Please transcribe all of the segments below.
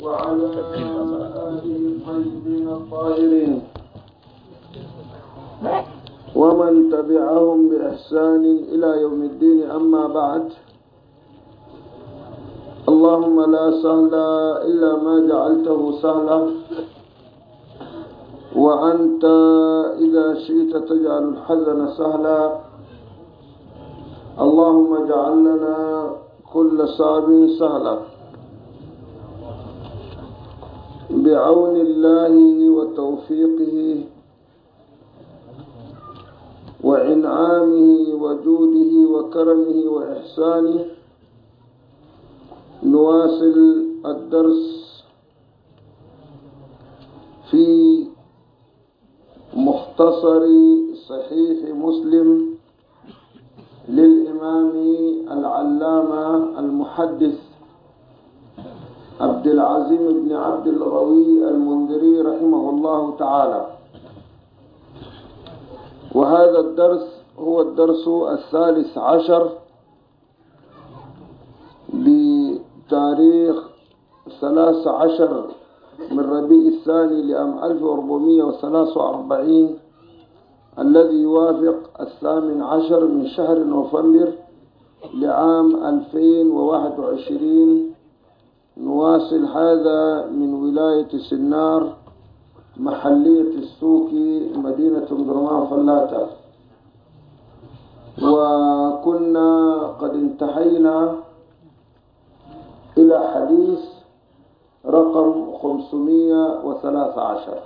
وعلى آله الطيبين الطاهرين ومن تبعهم بإحسان إلى يوم الدين. أما بعد، اللهم لا سهل إلا ما جعلته سهلا، وأنت إذا شئت تجعل الحزن سهلا. اللهم اجعل لنا كل صعب سهلا بعون الله وتوفيقه وإنعامه وجوده وكرمه وإحسانه. نواصل الدرس في مختصر صحيح مسلم للإمام العلامة المحدث عبد العظيم بن عبد القوي المنذري رحمه الله تعالى. وهذا الدرس هو الدرس 13 بتاريخ 13 من ربيع الثاني لعام 1443 الذي يوافق 18 من شهر نوفمبر لعام 2021. نواصل هذا من ولاية سنار، محلية السوكي، مدينة درمان فلاتة. وكنا قد انتهينا إلى حديث رقم 513.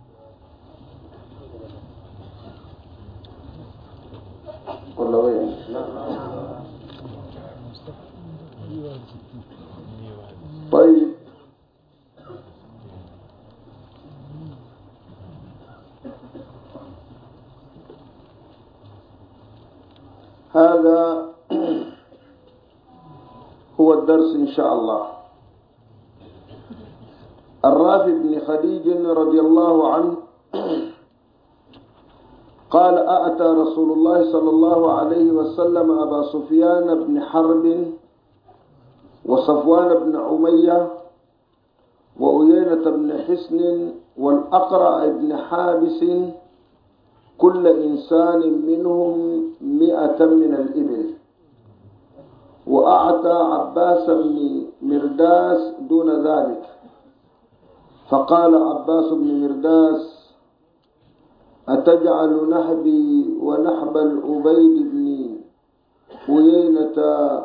ولا وين؟ طيب، هذا هو الدرس إن شاء الله. الرافع بن خديج رضي الله عنه قال: أتى رسول الله صلى الله عليه وسلم أبا سفيان بن حرب وصفوان بن أمية وأيينة بن حصن والأقرع بن حابس، كل إنسان منهم 100 من الإبل، وأعطى عباس بن مرداس دون ذلك. فقال عباس بن مرداس: أتجعل نحبي ونحب العبيد بن أيينة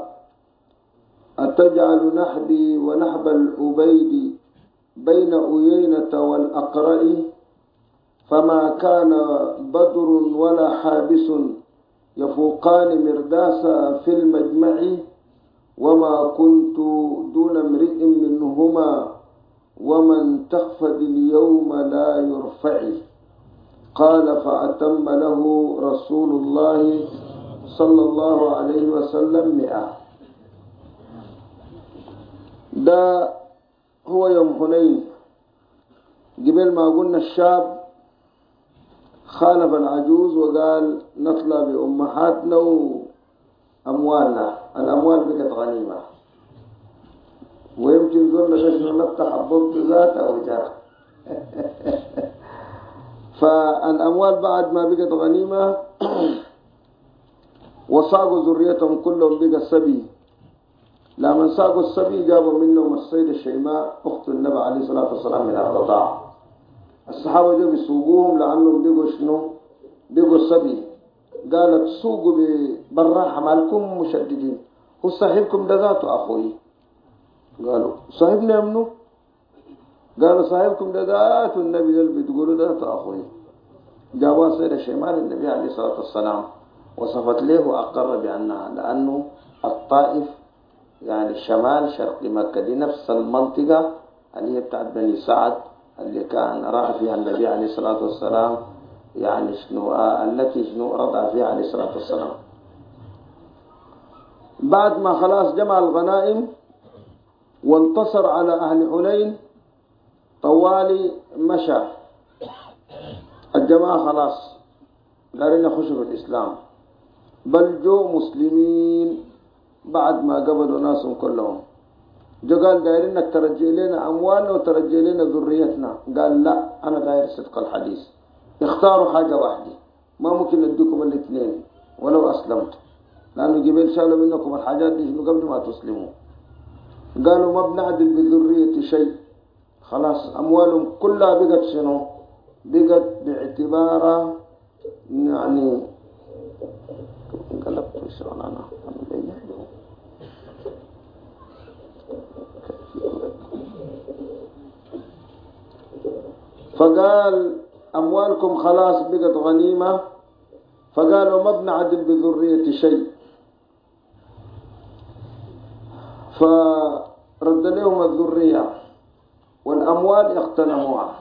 أتجعل نحبي ونحب العبيد بين أيينة والأقرع؟ فما كان بدر ولا حابس يفوقان مرداس في المجمع، وما كنت دون امرئ منهما، ومن تخفض اليوم لا يرفع. قال: فأتم له رسول الله صلى الله عليه وسلم 100. ده هو يوم حنين، قبل ما قلنا الشاب خالف العجوز وقال نطلع بأمهاتنا وأموالنا. الأموال بقت غنيمة، ويمكن ظن نحن نفتح الضبط ذات أو جار. فالأموال بعد ما بقت غنيمة وصاقوا ذريتهم كلهم بقى السبي. لما ساقوا السبي جابوا منهم السيدة الشيماء أخت النبي عليه الصلاة والسلام من الرضاعة. الصحابة جابوا يسوقوهم لأنهم بقوا شنو؟ بقوا السبي. قالت: سوقوا بالراحة مالكم مشددين، هو صاحبكم ده ذاته أخوي. قالوا: صاحبنا يا منو؟ قالوا: صاحبكم ده ذاته النبي قال بتقولوا ذاته أخوي. جابوا السيدة الشيماء للنبي عليه الصلاة والسلام وصفت له وأقر بأنها، لأنه الطائف يعني شمال شرق مكة دي نفس المنطقة اللي هي بتاعت بني سعد اللي كان راح فيها النبي عليه الصلاة والسلام، يعني شنو التي شنو رضع فيها عليه الصلاة والسلام. بعد ما خلاص جمع الغنائم وانتصر على أهل حنين، طوالي مشى الجماعة خلاص قالوا نخشوا في الإسلام، بل جو مسلمين بعد ما قبلوا ناسهم كلهم. جو قال دايرين انك ترجع لنا اموالنا وترجع لنا ذريتنا. قال لا، انا داير صدق الحديث. اختاروا حاجة واحدة، ما ممكن نديكم الاثنين ولو اسلمت، لانه جبال شالوا منكم الحاجات دي قبل ما تسلموا. قالوا ما بنعدل بذرية شيء، خلاص اموالهم كلها بقت شنو؟ بقت باعتبارها يعني انقلبت شلون انا فقال اموالكم خلاص بقت غنيمة. فقالوا ما بنعدل بذرية شيء، فرد لهم الذرية والاموال اغتنموها.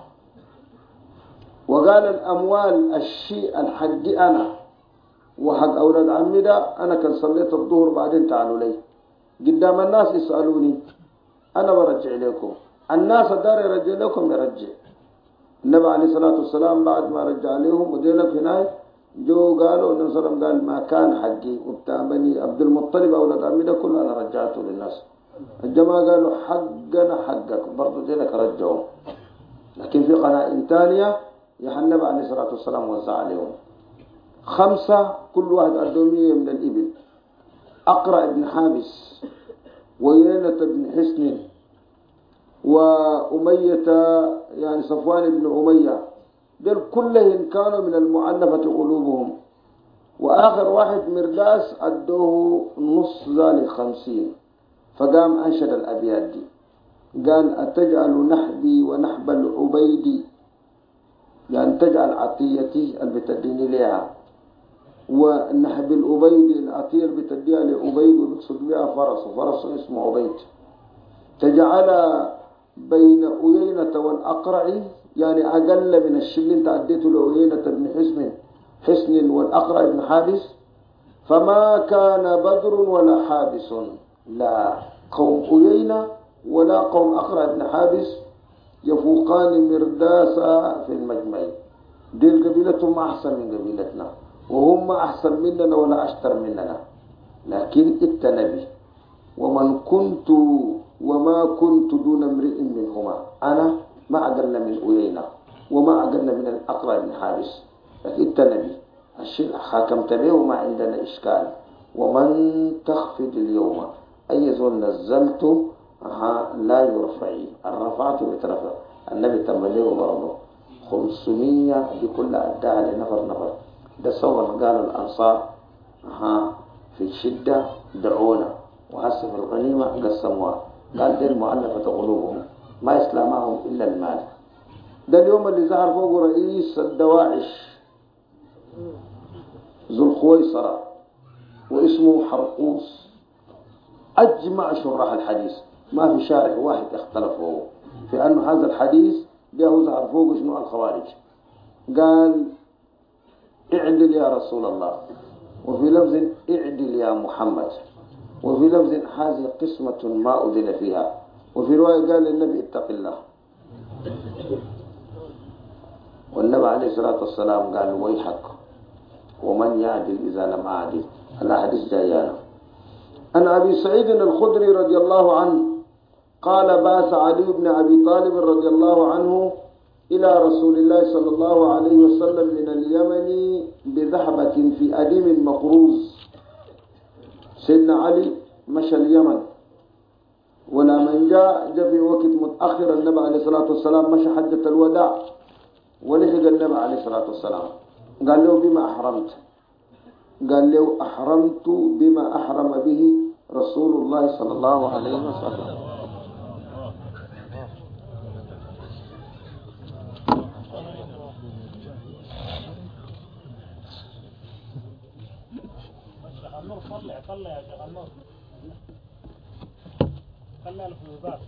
وقال الاموال الشيء الحق انا وحق اولاد عمي ده، انا كان صليت الظهر بعدين تعالوا لي قدام الناس يسالوني انا برجع لكم، الناس الدار يرجع لكم يرجع. النبي عليه الصلاه والسلام بعد ما رجع لهم وديلك هناك جو قالوا النبي صلى الله عليه وسلم قال ما كان حقي وبتاع بني عبد المطلب اولاد عمي ده كله انا رجعته للناس. الجماعه قالوا حقنا حقك برضه ديلك رجعوه. لكن في قناة ثانيه يا النبي عليه الصلاه والسلام وزع عليهم 5 كل واحد أدومية من الإبل، أقرع بن حابس ويينة بن حسن وأمية يعني صفوان بن أمية، دول كلهم كانوا من المؤلفة قلوبهم. وآخر واحد مرداس أدوه نص ذلك 50. فقام أنشد الأبيات دي قال أتجعل نحبي ونحب العبيد، يعني تجعل عطيتي البتديني ليها ونحب الأبيد العطية بتديها لأبيد وبقصد بها فرس اسمه عبيد. تجعل بين أيينة والأقرع، يعني أقل من الشل انت عديته لأيينة بن حسن والأقرع بن حابس. فما كان بدر ولا حابس، لا قوم أيينة ولا قوم أقرع بن حابس يفوقان مرداسا في المجمع. دي قبيلتهم أحسن من قبيلتنا وهم أحسن مننا ولا أشطر مننا، لكن التنبي وما كنت دون امرئ منهما، أنا ما أقل من أيينة وما أقل من الأقرع بن حابس، لكن التنبي الشيء حاكمت به وما عندنا إشكال. ومن تخفض اليوم أي زول نزلت لا يرفعي، الرفعت بترفع. النبي تمليه برضه 500 بكل أداها لنفر. ده صور قالوا الأنصار في الشدة دعونا وهسه في الغنيمة قسموها. قال دي المؤلفة قلوبهم ما يسلمهم إلا المال. ده اليوم اللي ظهر فوق رئيس الدواعش ذو الخويصرة واسمه حرقوس. أجمع شراح الحديث ما في شارع واحد اختلفوا في أن هذا الحديث ده ظهر فوق شنو الخوارج. قال اعدل يا رسول الله، وفي لفظ اعدل يا محمد، وفي لفظ هذه قسمة ما أذن فيها، وفي رواية قال للنبي اتق الله. والنبي عليه الصلاة والسلام قال ويحك ومن يعدل إذا لم أعدل. الأحاديث جايانا. عن أبي سعيد الخدري رضي الله عنه قال بعث علي بن أبي طالب رضي الله عنه إلى رسول الله صلى الله عليه وسلم من اليمن بذهبة في أديم مقروز. سيدنا علي مشى اليمن، ولا من جاء في وقت متأخر. النبي عليه الصلاة والسلام مشى حجة الوداع ولحق النبي عليه الصلاة والسلام. قال له بما أحرمت؟ قال له أحرمت بما أحرم به رسول الله صلى الله عليه وسلم. طلع يا شيخ النور، خلى الفيوزات.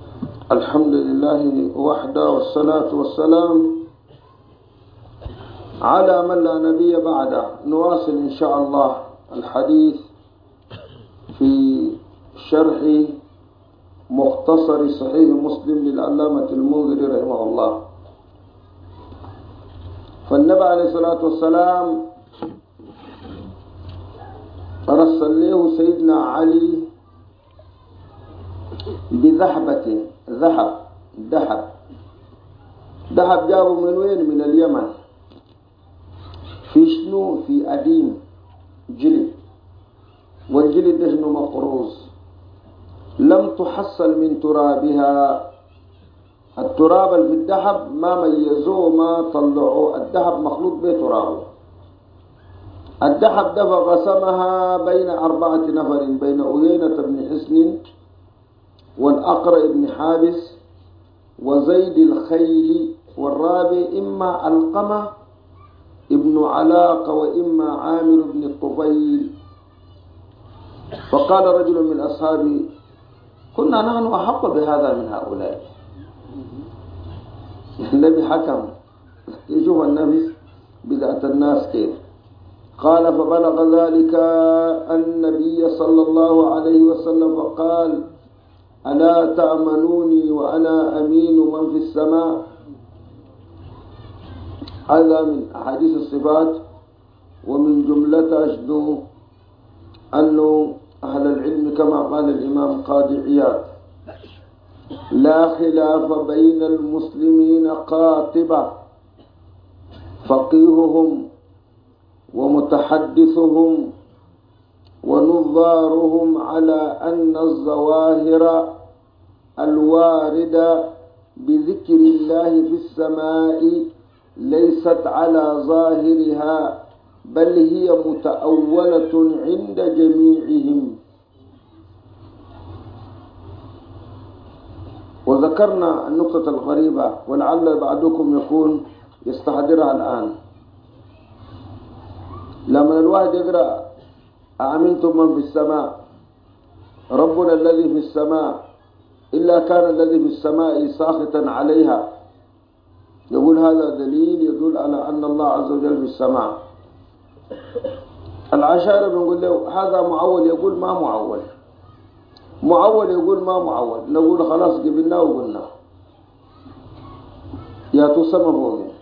الحمد لله وحده والصلاة والسلام على من لا نبي بعده. نواصل إن شاء الله الحديث في شرح مختصر صحيح مسلم للعلامة المنذري رحمه الله. فالنبي عليه الصلاة والسلام رسل له سيدنا علي بذهبة ذهب جابه من وين؟ من اليمن. في شنو؟ في أديم جلد، والجلد ده شنو؟ مقروز، لم تحصل من ترابها. التراب اللي في الذهب ما ميزوه ما طلعوه، الذهب مخلوط به ترابه. الذهب ده فقسمها بين 4 نفر، بين أيينة بن حسن والأقرع بن حابس وزيد الخيل، والرابع إما القمة ابن علاقة وإما عامر بن الطفيل. فقال رجل من أصحابه: كنا نحن أحق بهذا من هؤلاء. النبي حكم، يشوف النبي بذات الناس كيف. قال: فبلغ ذلك النبي صلى الله عليه وسلم فقال: ألا تأمنوني وأنا أمين من في السماء. هذا من أحاديث الصفات، ومن جملة أشدو أنه أهل العلم كما قال الإمام قاضي عياض: لا خلاف بين المسلمين قاطبة، فقيههم ومتحدثهم ونظارهم على أن الظواهر الواردة بذكر الله في السماء ليست على ظاهرها، بل هي متأولة عند جميعهم. وذكرنا النقطة الغريبة، ولعل بعضكم يكون يستحضرها الآن. لما الواحد يقرأ: أأمنتم من في السماء، ربنا الذي في السماء إلا كان الذي في السماء ساخطا عليها، يقول هذا دليل يدل على أن الله عز وجل في السماء. العشائرة بنقول له هذا معول، يقول ما معول. معول يقول ما معول. نقول خلاص قبلناه وقلنا يا تسمى فوقين.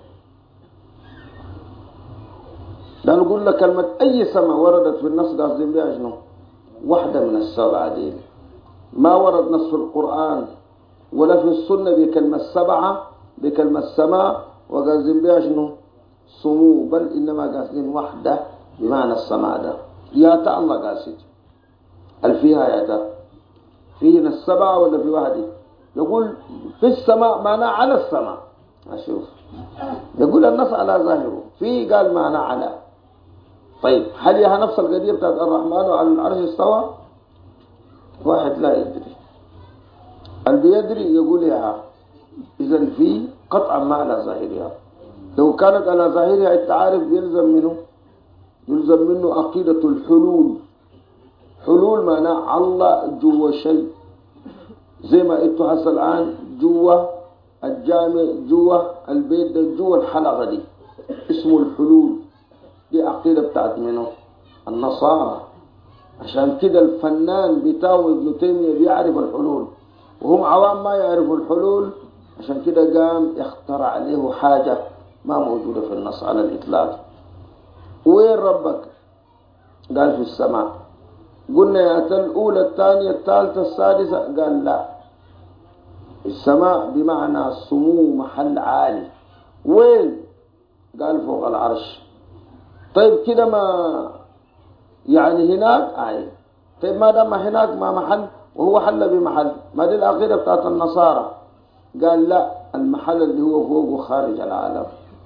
لا نقول لك كلمة أي سماء وردت في النص قاصدين بها شنو؟ واحدة من السبعة دي. ما ورد نص في القرآن ولا في السنة بكلمة سبعة بكلمة سماء وقاصدين بها شنو؟ سمو، بل إنما قاصدين واحدة بمعنى السماء ده. يا تا الله قاصد الفيها يا تا فيه السبعة ولا في واحدة؟ يقول في السماء معناه على السماء. أشوف يقول النص على ظاهره، في قال معنى على. طيب هل هي نفس القضية بتاعت الرحمن على العرش استوى؟ واحد لا يدري. اللي بيدري يقول يا إذا في قطعا ما على ظاهرها. لو كانت على ظاهرها التعارف يلزم منه عقيدة الحلول. حلول معناه الله جوا شيء، زي ما انتوا هسه الآن جوا الجامع، جوا البيت ده، جوا الحلقة دي، اسمه الحلول. دي عقيدة بتاعت منه النصارى. عشان كده الفنان بتاعه ابن تيمية بيعرف الحلول، وهم عوام ما يعرفوا الحلول. عشان كده قام اخترع عليه حاجة ما موجودة في النص على الإطلاق. وين ربك؟ قال في السماء. قلنا يا الأولى الثانية الثالثة السادسة؟ قال لا، السماء بمعنى السمو، محل عالي. وين؟ قال فوق العرش. طيب كده ما يعني هناك طيب ما دام هناك ما محل وهو حل بمحل، ما دي العقيدة بتاعت النصارى. قال لا، المحل اللي هو فوق خارج العالم.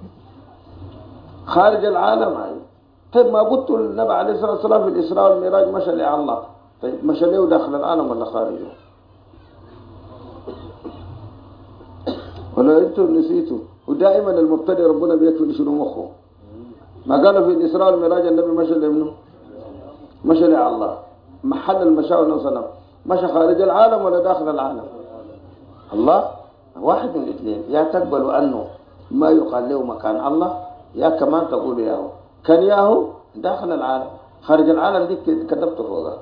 خارج العالم طيب ما قلت النبي عليه الصلاة والسلام في الإسراء والمعراج مشى لله. طيب مشى له داخل العالم ولا خارجه؟ ولا انتم نسيتوا؟ ودائما المبتدئ ربنا بيكفي شنو مخه. ما قالوا في الإسراء والمعراج النبي مشى لمنه؟ مشى لله. محل المشاء والنصنف مشى خارج العالم ولا داخل العالم؟ الله. واحد من الاثنين، يا تقبلوا أنه ما يقال له مكان الله، يا كمان تقول ياهو، كان ياهو داخل العالم، خارج العالم دي كذبت فوقها.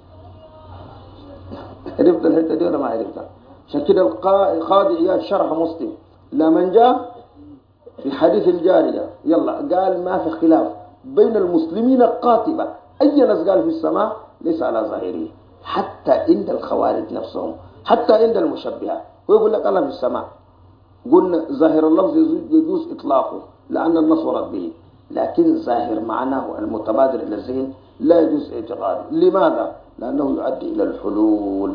عرفت الحته دي ولا ما عرفتها؟ عشان كده القاضي عياض شرح مسلم لما جاء في حديث الجاريه يلا قال ما في خلاف بين المسلمين القاطبه، اي ناس قال في السماء ليس على ظاهره، حتى عند الخوارج نفسهم، حتى عند المشبهه، هو يقول لك الله في السماء. قلنا ظاهر اللفظ يجوز اطلاقه لان النص ورد به، لكن ظاهر معناه المتبادر الى الذهن لا يجوز اعتقاده. لماذا؟ لانه يؤدي الى الحلول.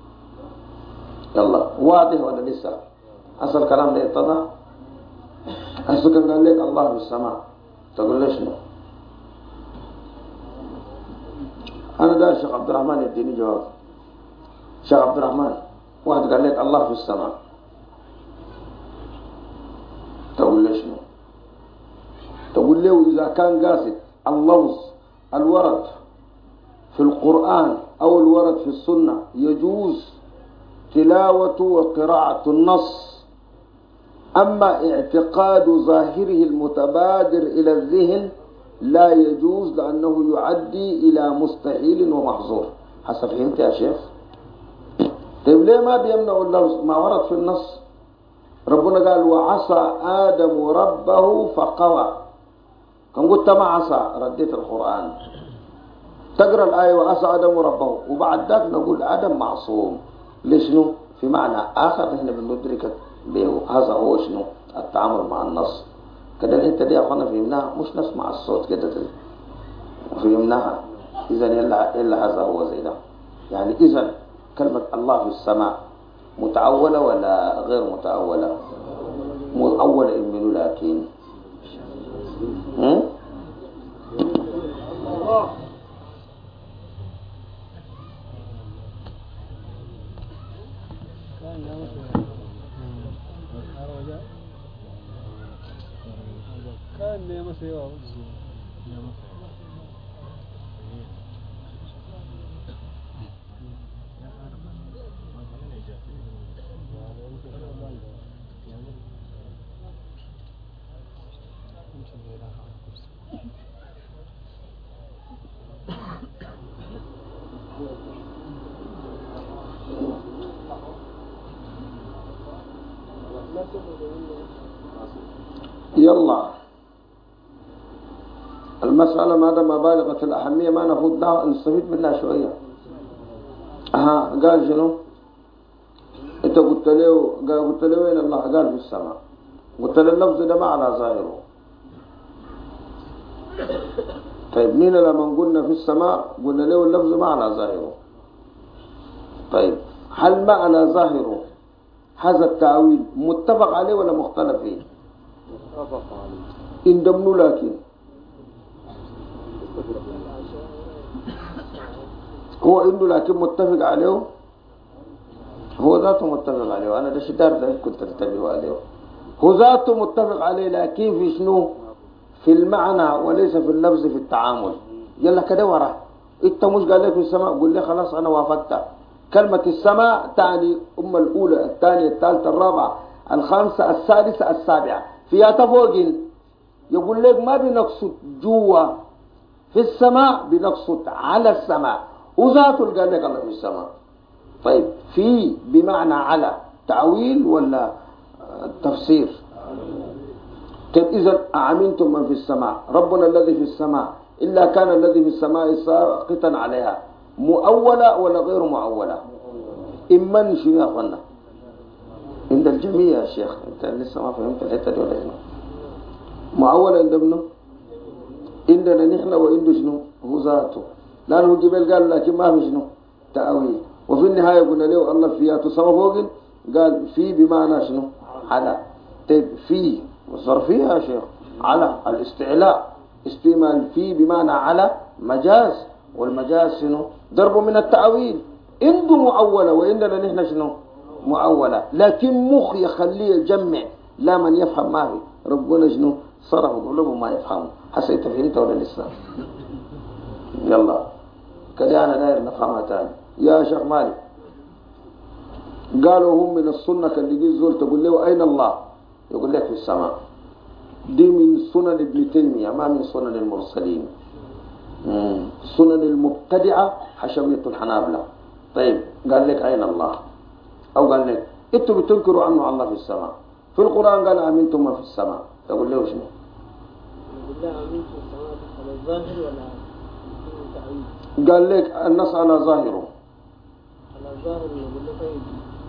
يلا واضح ولا لسه؟ اصل الكلام ده اتضح. هسه كان قال لك الله في السماء تقول ليش شنو؟ انا دار شيخ عبد الرحمن يديني جواب. شيخ عبد الرحمن واحد قال لك الله في السماء تقول ليش شنو؟ تقول له اذا كان قاصد اللفظ الورد في القرآن او الورد في السنة يجوز تلاوة وقراءة النص، أما اعتقاد ظاهره المتبادر إلى الذهن لا يجوز لأنه يؤدي إلى مستحيل ومحظور. حسب فهمت يا شيخ؟ طيب ليه ما بيمنعوا اللفظ ما ورد في النص؟ ربنا قال وعصى آدم ربه فقوى، كان قلت ما عصى رديت القرآن، تقرأ الآية وعصى آدم ربه وبعد ذلك نقول آدم معصوم. لشنو؟ في معنى آخر نحن بندرك به، هذا هو شنو؟ التعامل مع النص. كده الحتة دي يا أخوانا فهمناها، مش نسمع الصوت كده فهمناها. إذا إلا هذا هو زي ده. يعني إذا كلمة الله في السماء متأولة ولا غير متأولة؟ متأولة منه، لكن يلا المسألة ما دام بالغة الأهمية ما نفوت لها، نستفيد منها شوية. قال شنو؟ أنت قلت له وين الله؟ قال في السماء. قلت له اللفظ ده ما على ظاهره. طيب نينا لما قلنا في السماء قلنا له اللفظ ما على ظاهره. طيب هل ما على ظاهره هذا التأويل متفق عليه ولا مختلف فيه؟ متفق عليه. إن دمنه لكن هو عنده لكن متفق عليه، هو ذاته متفق عليه. أنا ده شدار ده كنت تتبعه عليه، هو ذاته متفق عليه، لكن في شنو؟ في المعنى وليس في اللفظ في التعامل. يلا كده وراه انت مش قال لك في السماء قول لي خلاص انا وافقت. كلمة السماء تعني الأولى الثانية الثالثة الرابعة الخامسة السادسة السابعة فيها تفوقين. يقول لك ما بنقصد جوا في السماء، بنقصد على السماء، وذاته قال لك الله في السماء. طيب في بمعنى على تعويل ولا تفسير؟ طيب إذا أعمنتم من في السماء، ربنا الذي في السماء إلا كان الذي في السماء ساقطا عليها، مؤولة ولا غير مؤولة؟ إما شنو يا أخوانا؟ عند الجميع يا شيخ، أنت لسه ما فهمت الحتة دي ولا شنو؟ مؤولة عند ابنه، عندنا نحن وعنده شنو؟ هو ذاته، لأنه جبل قال لكن ما في شنو؟ تأويل. وفي النهاية قلنا له الله فيها تسمى فوق، قال في بمعنى شنو؟ على. طيب في وصرفيها يا شيخ على الاستعلاء، استعمال في بمعنى على مجاز، والمجاز شنو؟ ضرب من التأويل. عنده مؤولة وعندنا نحن شنو؟ مؤولة، لكن مخ يخليه يجمع، لا من يفهم ما في. ربنا شنو؟ صرف قلوبه ما يفهمه. حسيت فهمت ولا لسه؟ يلا كده أنا داير نفهمها تاني يا شيخ مالك. قالوا هم من السنة كان يجي زول تقول له أين الله؟ يقول لك في السماء. دي من سنن ابن تيمية ما من سنن المرسلين. سنن المبتدعة حشوية الحنابلة. طيب قال لك أين الله؟ أو قال لك انتوا بتنكروا عنه الله في السماء، في القرآن قال أمنتم ما في السماء، تقول له شنو؟ لا أمنتم السماء على الظاهر ولا تعويض؟ قال لك النص على ظاهره. على الظاهر يقول له طيب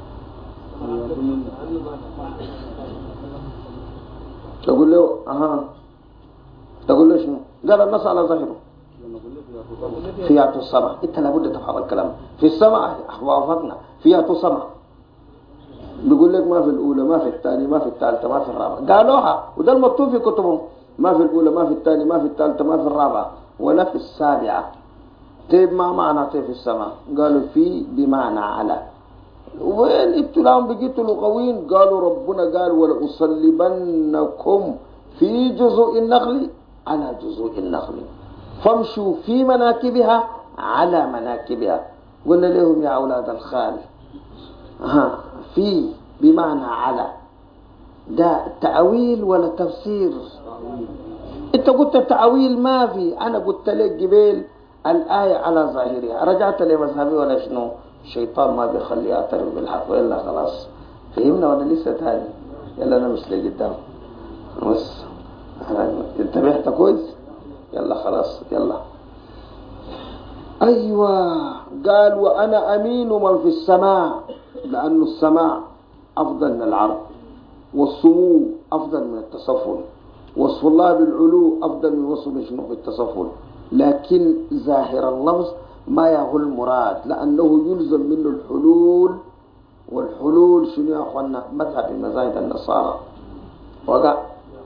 تقول له تقول له شنو؟ قال النص على ظاهره فيها السماء. انت لابد تفهم الكلام. في السماء وافقنا فيها السماء. بيقول لك ما في الاولى ما في الثانيه ما في الثالثه ما في الرابعه، قالوها وده المكتوب في كتبهم. ما في الاولى ما في الثانيه ما في الثالثه ما في الرابعه ولا في السابعه. طيب ما معنى طيب في السماء؟ قالوا في بمعنى على. وين انتوا لهم بقيتوا لغويين؟ قالوا ربنا قال ولأصلبنكم في جذوع النخل على جذوع النخل فامشوا في مناكبها على مناكبها. قلنا لهم يا أولاد الخال في بمعنى على، ده تأويل ولا تفسير؟ انت قلت التأويل ما في، انا قلت لك قبل الآية على ظاهرها، رجعت لمذهبي ولا شنو؟ الشيطان ما بيخلي اعترف بالحق وإلا خلاص. فهمنا ولا لسه تاني؟ يلا نمشي لقدام بس انتبهت كويس؟ يلا خلاص يلا. ايوه قال وانا امين من في السماء، لأن السماء افضل من العرض، والسمو افضل من التصفل، وصف الله بالعلو افضل من وصف شنو بالتصفل. لكن ظاهر اللفظ ما يهو المراد، لانه يلزم منه الحلول، والحلول شنو يا اخوانا؟ مذهب من مذاهب النصارى. وقع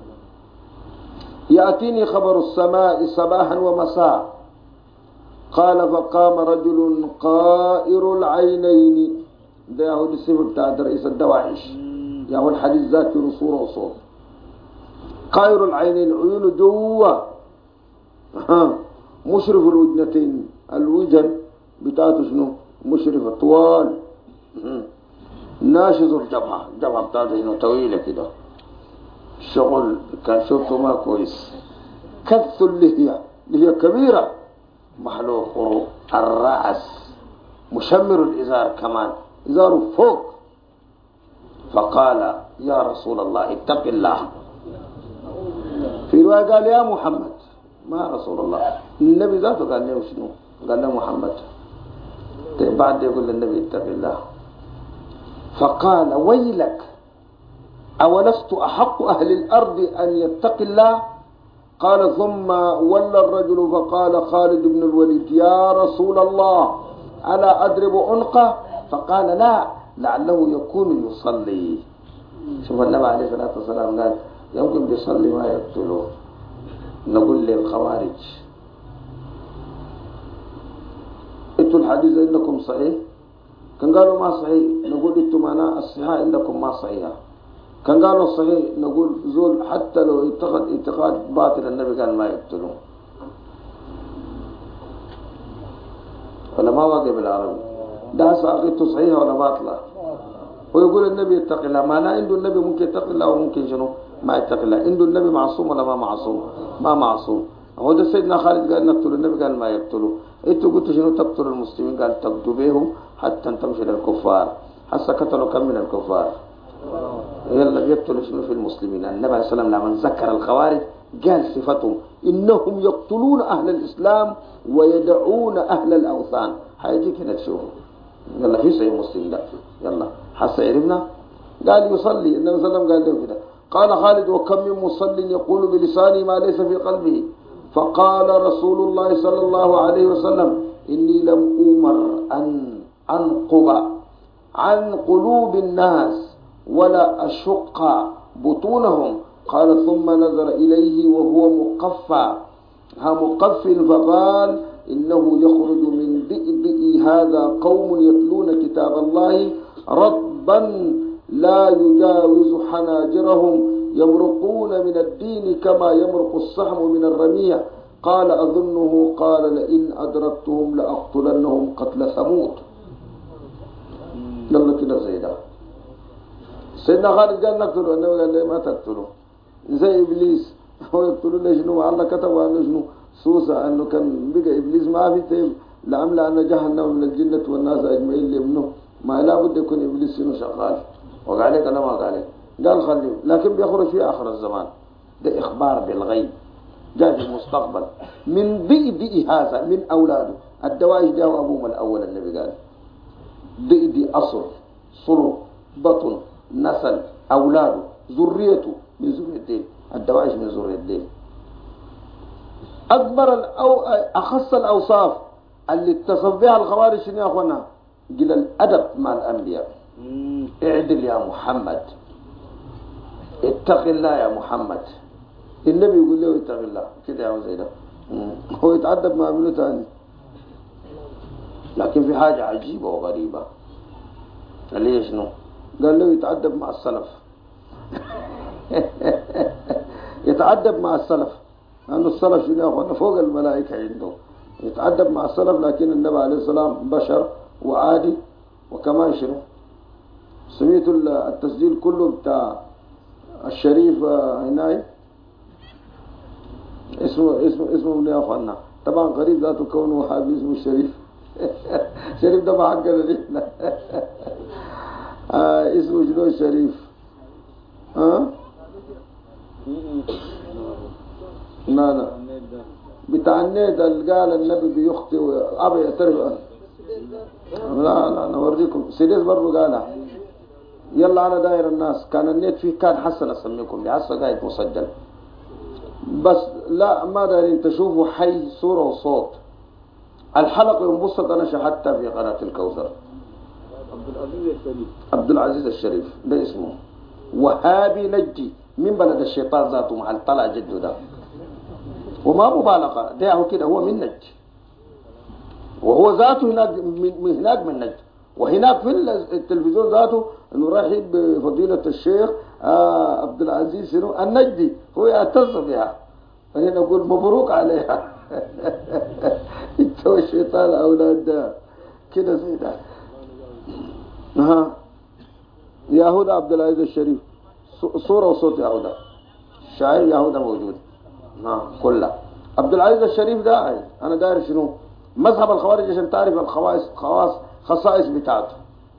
يأتيني خبر السماء صباحا ومساء. قال فقام رجل قائر العينين، ده يهو الصفة بتاع رئيس الدواعش، يهو الحديث ذاكر صورة وصوت. قائر العينين عيونه جوا، مشرف الوجنتين، الوجن بتاعته شنو؟ مشرفة طوال. ناشز الجبهة، الجبهة بتاعته شنو؟ طويلة كده. شغل كان شفته ما كويس. كث اللحية، لحية كبيرة، محلوق الرأس، مشمر الإزار كمان، إزاره فوق. فقال يا رسول الله اتق الله. في رواية قال يا محمد، ما رسول الله. النبي ذاته قال له شنو؟ قال له محمد. بعد يقول للنبي اتق الله. فقال ويلك أولست أحق أهل الأرض أن يتقي الله؟ قال ثم ولى الرجل فقال خالد بن الوليد يا رسول الله ألا أضرب عنقه؟ فقال لا لعله يكون يصلي. شوف النبي عليه الصلاة والسلام قال يمكن بيصلي ما يقتله. نقول للخوارج انتوا الحديث عندكم صحيح؟ كان قالوا ما صحيح، نقول انتوا معناه الصحيح عندكم ما صحيح. كان قالوا صحيح، نقول زول حتى لو اعتقاد باطل النبي قال ما يقتلون. ولا ما واقع بالعربي؟ ده عقيدته صحيحة ولا باطلة؟ ويقول النبي يتقي الله، معناه عنده النبي ممكن يتقي الله وممكن شنو؟ ما يتقي الله. عنده النبي معصوم ولا ما معصوم؟ ما معصوم. هو ده سيدنا خالد قال نقتل، النبي قال ما يقتلوا. انتوا قلتوا شنو؟ تقتل المسلمين، قال تقتلوا بهم حتى تمشي للكفار. هسه قتلوا كم من الكفار؟ يلا يقتلوا شنو في المسلمين. النبي عليه الصلاه والسلام لما ذكر الخوارج قال صفتهم انهم يقتلون اهل الاسلام ويدعون اهل الاوثان. هيجيك هنا تشوفوا. يلا في صحيح مسلم ده. يلا هسه عرفنا. قال يصلي، النبي صلى الله عليه وسلم قال له كده. قال خالد وكم من مصل يقول بلسانه ما ليس في قلبه. فقال رسول الله صلى الله عليه وسلم إني لم أمر أن أنقب عن قلوب الناس ولا أشق بطونهم. قال ثم نظر إليه وهو مقف فقال إنه يخرج من ذئب هذا قوم يتلون كتاب الله رطبا لا يجاوز حناجرهم يمرقون من الدين كما يمرق السهم من الرمية. قال أظنه قال لئن أدركتهم لأقتلنهم قتل ثمود. يلا كده زي ده. سيدنا خالد قال نقتله، النبي قال لي ما تقتله. زي إبليس هو يقتلوا له شنو الله كتب عنه شنو سوسة أنه كان بقى إبليس ما في طيب لعمل أن جهنم من الجنة والناس أجمعين اللي منه ما لابد يكون إبليس شنو شغال وقال لك أنا ما قال لك قال خليه لكن بيخرج في آخر الزمان ده إخبار بالغيب جاء في المستقبل من ضئ هذا من أولاده الدواعي جاءوا أبوهم الأول النبي قال ضئ أصل صلب بطن نسل أولاده ذريته من ذرية الدين الدواعي من ذرية الدين أكبر أخص الأوصاف اللي اتصف بها الخوارج شنو يا أخوانا قل الأدب مع الأنبياء اعدل يا محمد اتق الله يا محمد النبي يقول له اتق الله كده يا زيدا هو يتعدب مع ابنه ثاني لكن في حاجة عجيبة وغريبة قال لي شنو قال له يتعدب مع السلف يتعدب مع السلف لأنه السلف شنو يا أخوانا فوق الملائكة عنده يتعدب مع السلف لكن النبي عليه السلام بشر وعادي وكمان شنو سميت التسجيل كله بتاع الشريف هناي اسمه من يا أخوانا طبعا قريب ذاته كونه وهابي اسمه الشريف شريف ده ما حقنا ليه اسمه شنو الشريف لا بتاع النيد اللي قال النبي بيخطئ وابي يعترف لا نوريكم سيديس برضه قالها يلا انا داير الناس كان النت فيه كان حسن اسميكم بحسن قاعد مسجل بس لا ما دايرين تشوفوا حي صوره وصوت الحلقه ينبسط انا شاهدتها في قناه الكوثر عبد العزيز الشريف ده اسمه وهابي نجي من بلد الشيطان ذاته مع الطلع جده ده وما مبالغه ده هو كده هو من نج وهو ذاته هناك من نج وهناك في التلفزيون ذاته انه رايح بفضيله الشيخ عبد العزيز النجدي هو يعتز بها فهنا نقول مبروك عليها انت والشيطان اولاد ده كده زي ده يهودا عبد العزيز الشريف صوره وصوت يهودا شاعر يهودا موجود كلها عبد العزيز الشريف ده انا داير شنو مذهب الخوارج عشان تعرف خصائص بتاعته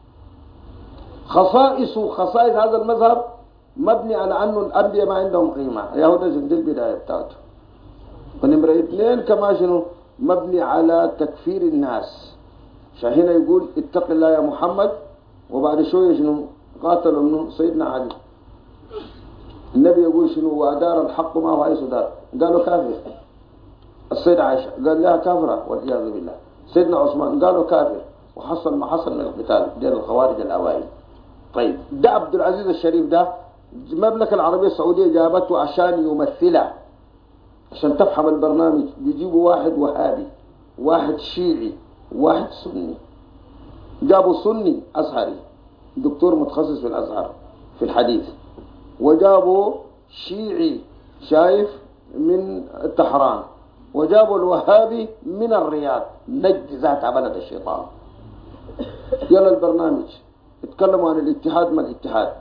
خصائص هذا المذهب مبني على انه الانبياء ما عندهم قيمه يهودا دي البدايه بتاعته ونمره اثنين كما شنو مبني على تكفير الناس عشان هنا يقول اتق الله يا محمد وبعد شويه شنو قاتلوا منه سيدنا علي النبي يقول شنو وادار الحق ما هو حيث دار قالوا كافر السيدة عائشة قال لها كافرة والعياذ بالله سيدنا عثمان قالوا كافر وحصل ما حصل من القتال بين الخوارج الأوائل طيب ده عبد العزيز الشريف ده المملكة العربية السعودية جابته عشان يمثلها عشان تفهم البرنامج بيجيبوا واحد وهابي واحد شيعي واحد سني جابوا سني أزهري دكتور متخصص في الأزهر في الحديث وجابوا شيعي شايف من طهران وجابوا الوهابي من الرياض نجد ذات بلد الشيطان يلا البرنامج اتكلموا عن الاتحاد ما الاتحاد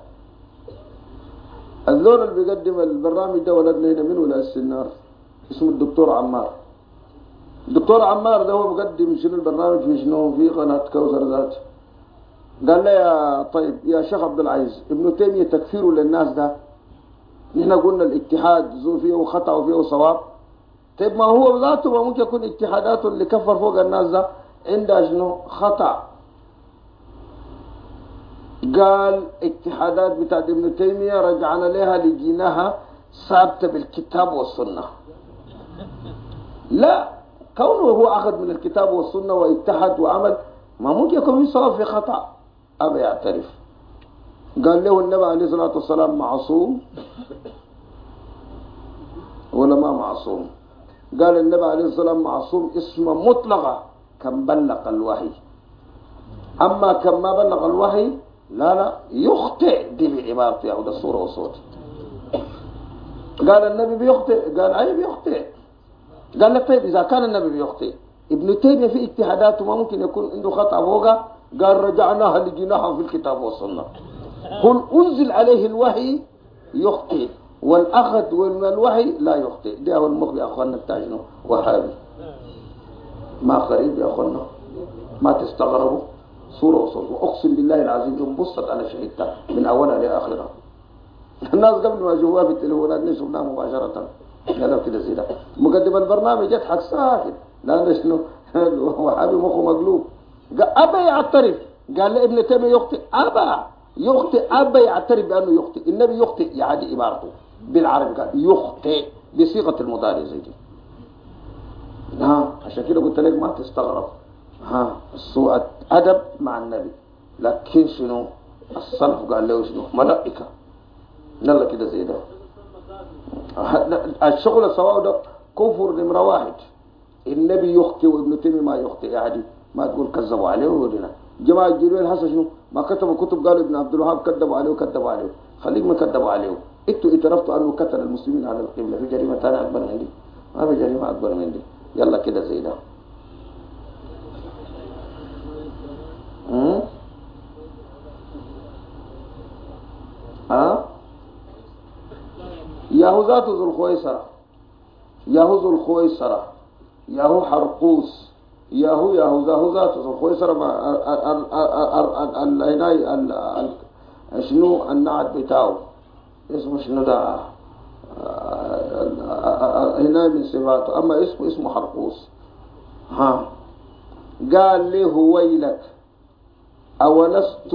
الذول اللي بيقدم البرنامج ده ولدنا هنا من ولا السنار اسمه الدكتور عمار الدكتور عمار ده هو مقدم شنو البرنامج في شنو في قناة كوثر ذات قال لي يا طيب يا شيخ عبد العزيز ابن تيمية تكفيره للناس ده نحن قلنا الاتحاد فيه خطأ وفيه صواب طيب ما هو ذاته ما ممكن يكون اتحاداته اللي كفر فوق الناس ده عندها شنو خطأ قال اتحادات بتاعت ابن تيمية رجعنا لها لقيناها ثابتة بالكتاب والسنة لا كونه هو أخذ من الكتاب والسنة واتحد وعمل ما ممكن يكون في صواب في خطأ أبا يعترف قال له النبي عليه الصلاة والسلام معصوم ولا ما معصوم قال النبي عليه الصلاة والسلام معصوم اسمه مطلقة كم بلغ الوحي أما كم ما بلغ الوحي لا يخطئ دي بعبارته أو ده الصورة والصوت قال النبي بيخطئ قال أي بيخطئ قال لك طيب إذا كان النبي بيخطئ ابن تيمية في اجتهاداته ما ممكن يكون عنده خطأ فوقه قال رجعناها لقيناها في الكتاب والسنة قل أنزل عليه الوحي يخطئ والأخذ من الوحي لا يخطئ. ده هو المخ يا أخوانا بتاعنا وهابي، ما غريب يا أخوانا، ما تستغربوا. صورة وصورة، وأقسم بالله العظيم انبسط أنا شهدتها من أولها لآخرها. الناس قبل ما يشوفوها في التليفونات نشوفناها مباشرة. قالوا كده زي ده مقدم البرنامج يضحك ساكت، لأن شنو وهابي مخه مقلوب. أبى يعترف، قال لابن تيمية يخطئ، أبى يعترف بأنه يخطئ. النبي يخطئ يعني عبارته بالعربي قال يخطئ بصيغة المضارع زي دي. عشان كده قلت لك ما تستغرب. سوء أدب مع النبي، لكن شنو الصنف قال له شنو ملائكة. يلا كده زي ده الشغل السواء ده كفر نمرة واحد. النبي يخطئ وابن تيمية ما يخطئ، يعني ما تقول كذبوا عليه ولنا جماعة جيلوين هسه شنو ما كتبوا كتب قالوا ابن عبد الوهاب كذبوا عليه وكذبوا عليه. خليك ما كذبوا عليه، انتوا اعترفتوا انه قتل المسلمين على القبلة. في جريمة ثانية اكبر من دي؟ ما في جريمة اكبر من دي. يلا كده زي ده. ياهو ذات ذو الخويسرة، ياهو ذو الخويسرة، ياهو حرقوس، ياهو ذات ذو الخويسرة. شنو النعت بتاعه اسمه شنو ده هنا من صفاته، اما اسمه حرقوس. قال لي ويلك أولست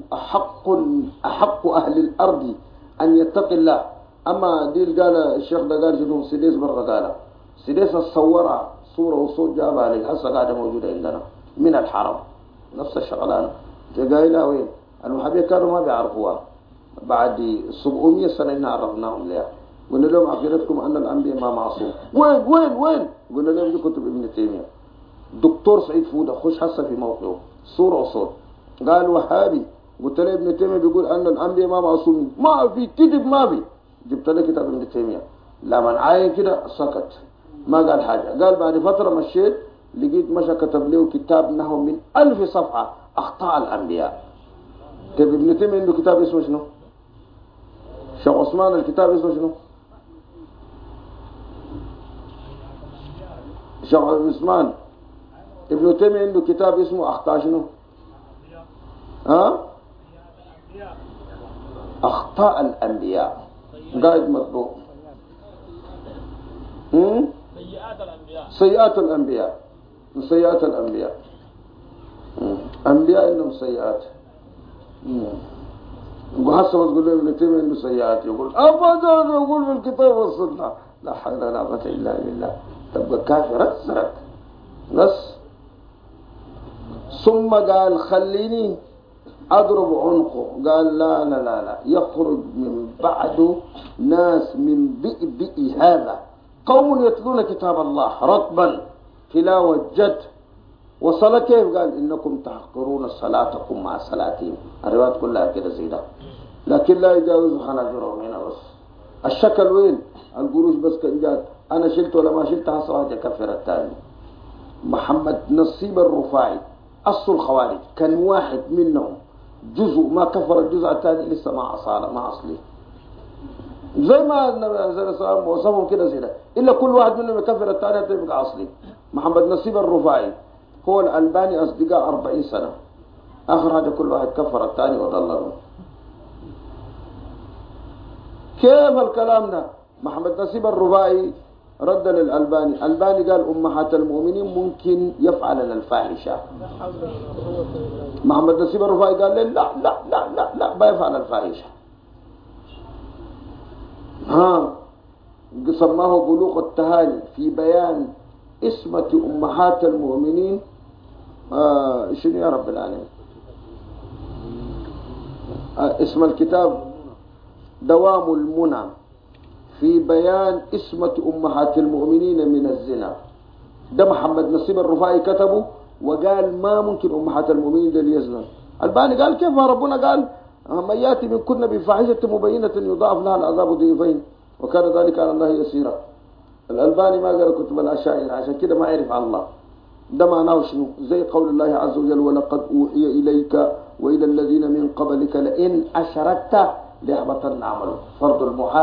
أحق أهل الأرض أن يتقي الله. أما ديل قال الشيخ ده قال شنو سيديس برا قال سيديس الصورة صورة وصوت جاب عليه هسه قاعدة موجودة عندنا من الحرم نفس الشغلانة. قايلها وين الوهابية كانوا ما بيعرفوها، بعد 700 سنة إحنا عرفناهم ليها. قلنا لهم عقيدتكم أن الأنبياء ما معصوم. وين قلنا لهم دي كتب ابن تيمية. دكتور سعيد فودة خش هسه في موقعه صورة وصوت قال وهابي. قلت له ابن تيمية بيقول أن الأنبياء ما معصومين، ما في كذب ما في. جبت له كتاب ابن تيمية لما عاين كده سكت ما قال حاجة. قال بعد فترة مشيت لقيت مشى كتب له كتاب نحو من 1000 صفحة أخطاء الأنبياء. طيب ابن تيمية عنده كتاب اسمه شنو؟ شيخ عثمان الكتاب اسمه شنو؟ شيخ عثمان ابن تيمية عنده كتاب اسمه أخطاء شنو؟ أخطاء الأنبياء قاعد مطبوع. سيئات الأنبياء سيئات الأنبياء أنبياء إنهم سيئات. وحسب تقول له ابن تيمية إنه سيئات يقول أبدا، يقول في الكتاب والسنة. لا حول ولا قوة إلا بالله. تبقى كافر أسرك بس. ثم قال خليني أضرب عنقه. قال لا يخرج من بعده ناس من بئبئ هذا قوم يتلون كتاب الله رطبا تلاوة جد. وصل كيف؟ قال إنكم تحقرون صلاتكم مع صلاتهم. الروايات كلها كده زي ده، لكن لا يجاوز حناجرهم هنا بس. الشكل وين؟ القروش بس كان جاد. أنا شلت ولا ما شلتها صراحة كفر الثاني. محمد نصيب الرفاعي أصل الخوارج كان واحد منهم جزء ما كفر الجزء الثاني لسه ما أصلي. زي ما النبي عليه الصلاة والسلام وصفهم كده زي ده، إلا كل واحد منهم يكفر الثاني تبقى أصلي. محمد نصيب الرفاعي هو الألباني أصدقاء 40 سنة، آخر حاجة كل واحد كفر الثاني وضللهم. كيف الكلام ده؟ محمد نصيب الرفاعي رد للألباني. الألباني قال أمهات المؤمنين ممكن يفعلن الفاحشة. محمد نصيب الرفاعي قال لا لا لا لا لا ما يفعل الفاحشة. سماه بلوغ التهاني في بيان اسمة أمهات المؤمنين. شنو يا رب العالمين اسم الكتاب؟ دوام المنى في بيان اسمة أمهات المؤمنين من الزنا. ده محمد نصيب الرفاعي كتبه وقال ما ممكن أمهات المؤمنين دول يزنن. الباني قال كيف ربنا قال من يأتي من كنا بفاحشة مبينة يضاعف لها العذاب ضعفين وكان ذلك على الله يسيرا. الألباني ما قال كتب الأشاعرة عشان كده ما يعرف عن الله. ده معناه شنو؟ زي قول الله عز وجل ولقد أوحي إليك وإلى الذين من قبلك لئن أشركت ليحبطن عملك. فرض المحال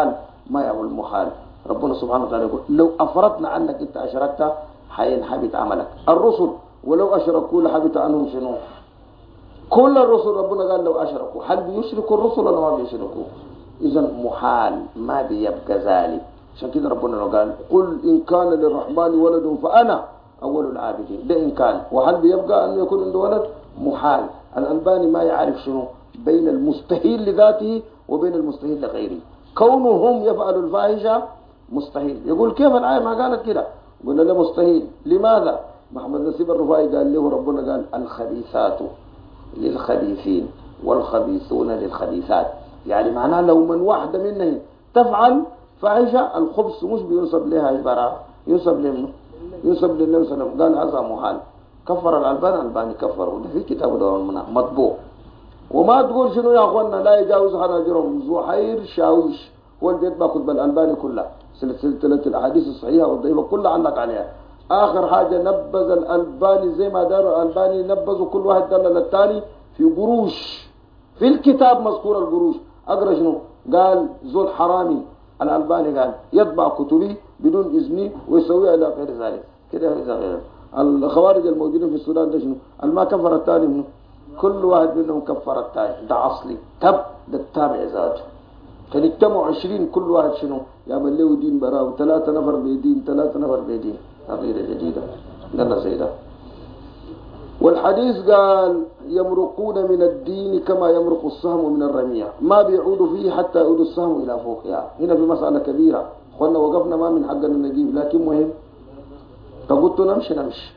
ما يعمل محال. ربنا سبحانه وتعالى يقول لو أفرضنا أنك أنت أشركت حينحبط عملك. الرسل ولو أشركوا لحبط عنهم شنو؟ كل الرسل ربنا قال لو أشركوا. هل بيشركوا الرسل ولا ما بيشركوا؟ إذا محال ما بيبقى ذلك. عشان كده ربنا قال قل إن كان للرحمن ولد فأنا أول العابدين. ده إن كان. وهل بيبقى أن يكون عنده ولد؟ محال. الألباني ما يعرف شنو بين المستحيل لذاته وبين المستحيل لغيره. كونهم يفعلوا الفاحشة مستحيل. يقول كيف الآية ما قالت كده؟ قلنا له مستحيل. لماذا؟ محمد نسيب الرفاعي قال له ربنا قال الخبيثات للخبيثين والخبيثون للخبيثات. يعني معناه لو من واحدة منهم تفعل فاحشة الخبث مش بينسب لها عبارة، ينسب لمنه؟ ينسب للنبي صلى الله عليه وسلم. قال هذا محال. كفر الألباني كفر. وده في كتاب دور المنع مطبوع. وما تقول شنو يا أخوانا لا يجاوز حناجرهم. زحير شاويش هو اللي بيتبع كتب الألباني كلها، سلسلة الأحاديث الصحيحة والضعيفة كلها علق عليها. آخر حاجة نبذ الألباني زي ما دار الألباني نبذوا كل واحد دل للثاني في قروش. في الكتاب مذكور القروش. أقرأ شنو؟ قال ذو الحرامي الألباني قال يطبع كتبي بدون إذني ويسويها إلى غير ذلك كده إلى غير. الخوارج الموجودين في السودان ده شنو؟ الما كفر الثاني منه. كل واحد منهم كفر الثاني. ده أصلي تب ده التابع ذاته. كان اجتمعوا 20 كل واحد شنو؟ يعمل له دين براو. 3 نفر بيدين 3 نفر بيدين. تغيير جديدة قالنا سيدة. والحديث قال يمرقون من الدين كما يمرق السهم من الرمية. ما بيعود فيه حتى يعود السهم إلى فوقها. هنا في مسألة كبيرة. أخوانا وقفنا ما من حقنا نجيب لكن مهم. فقلت نمشي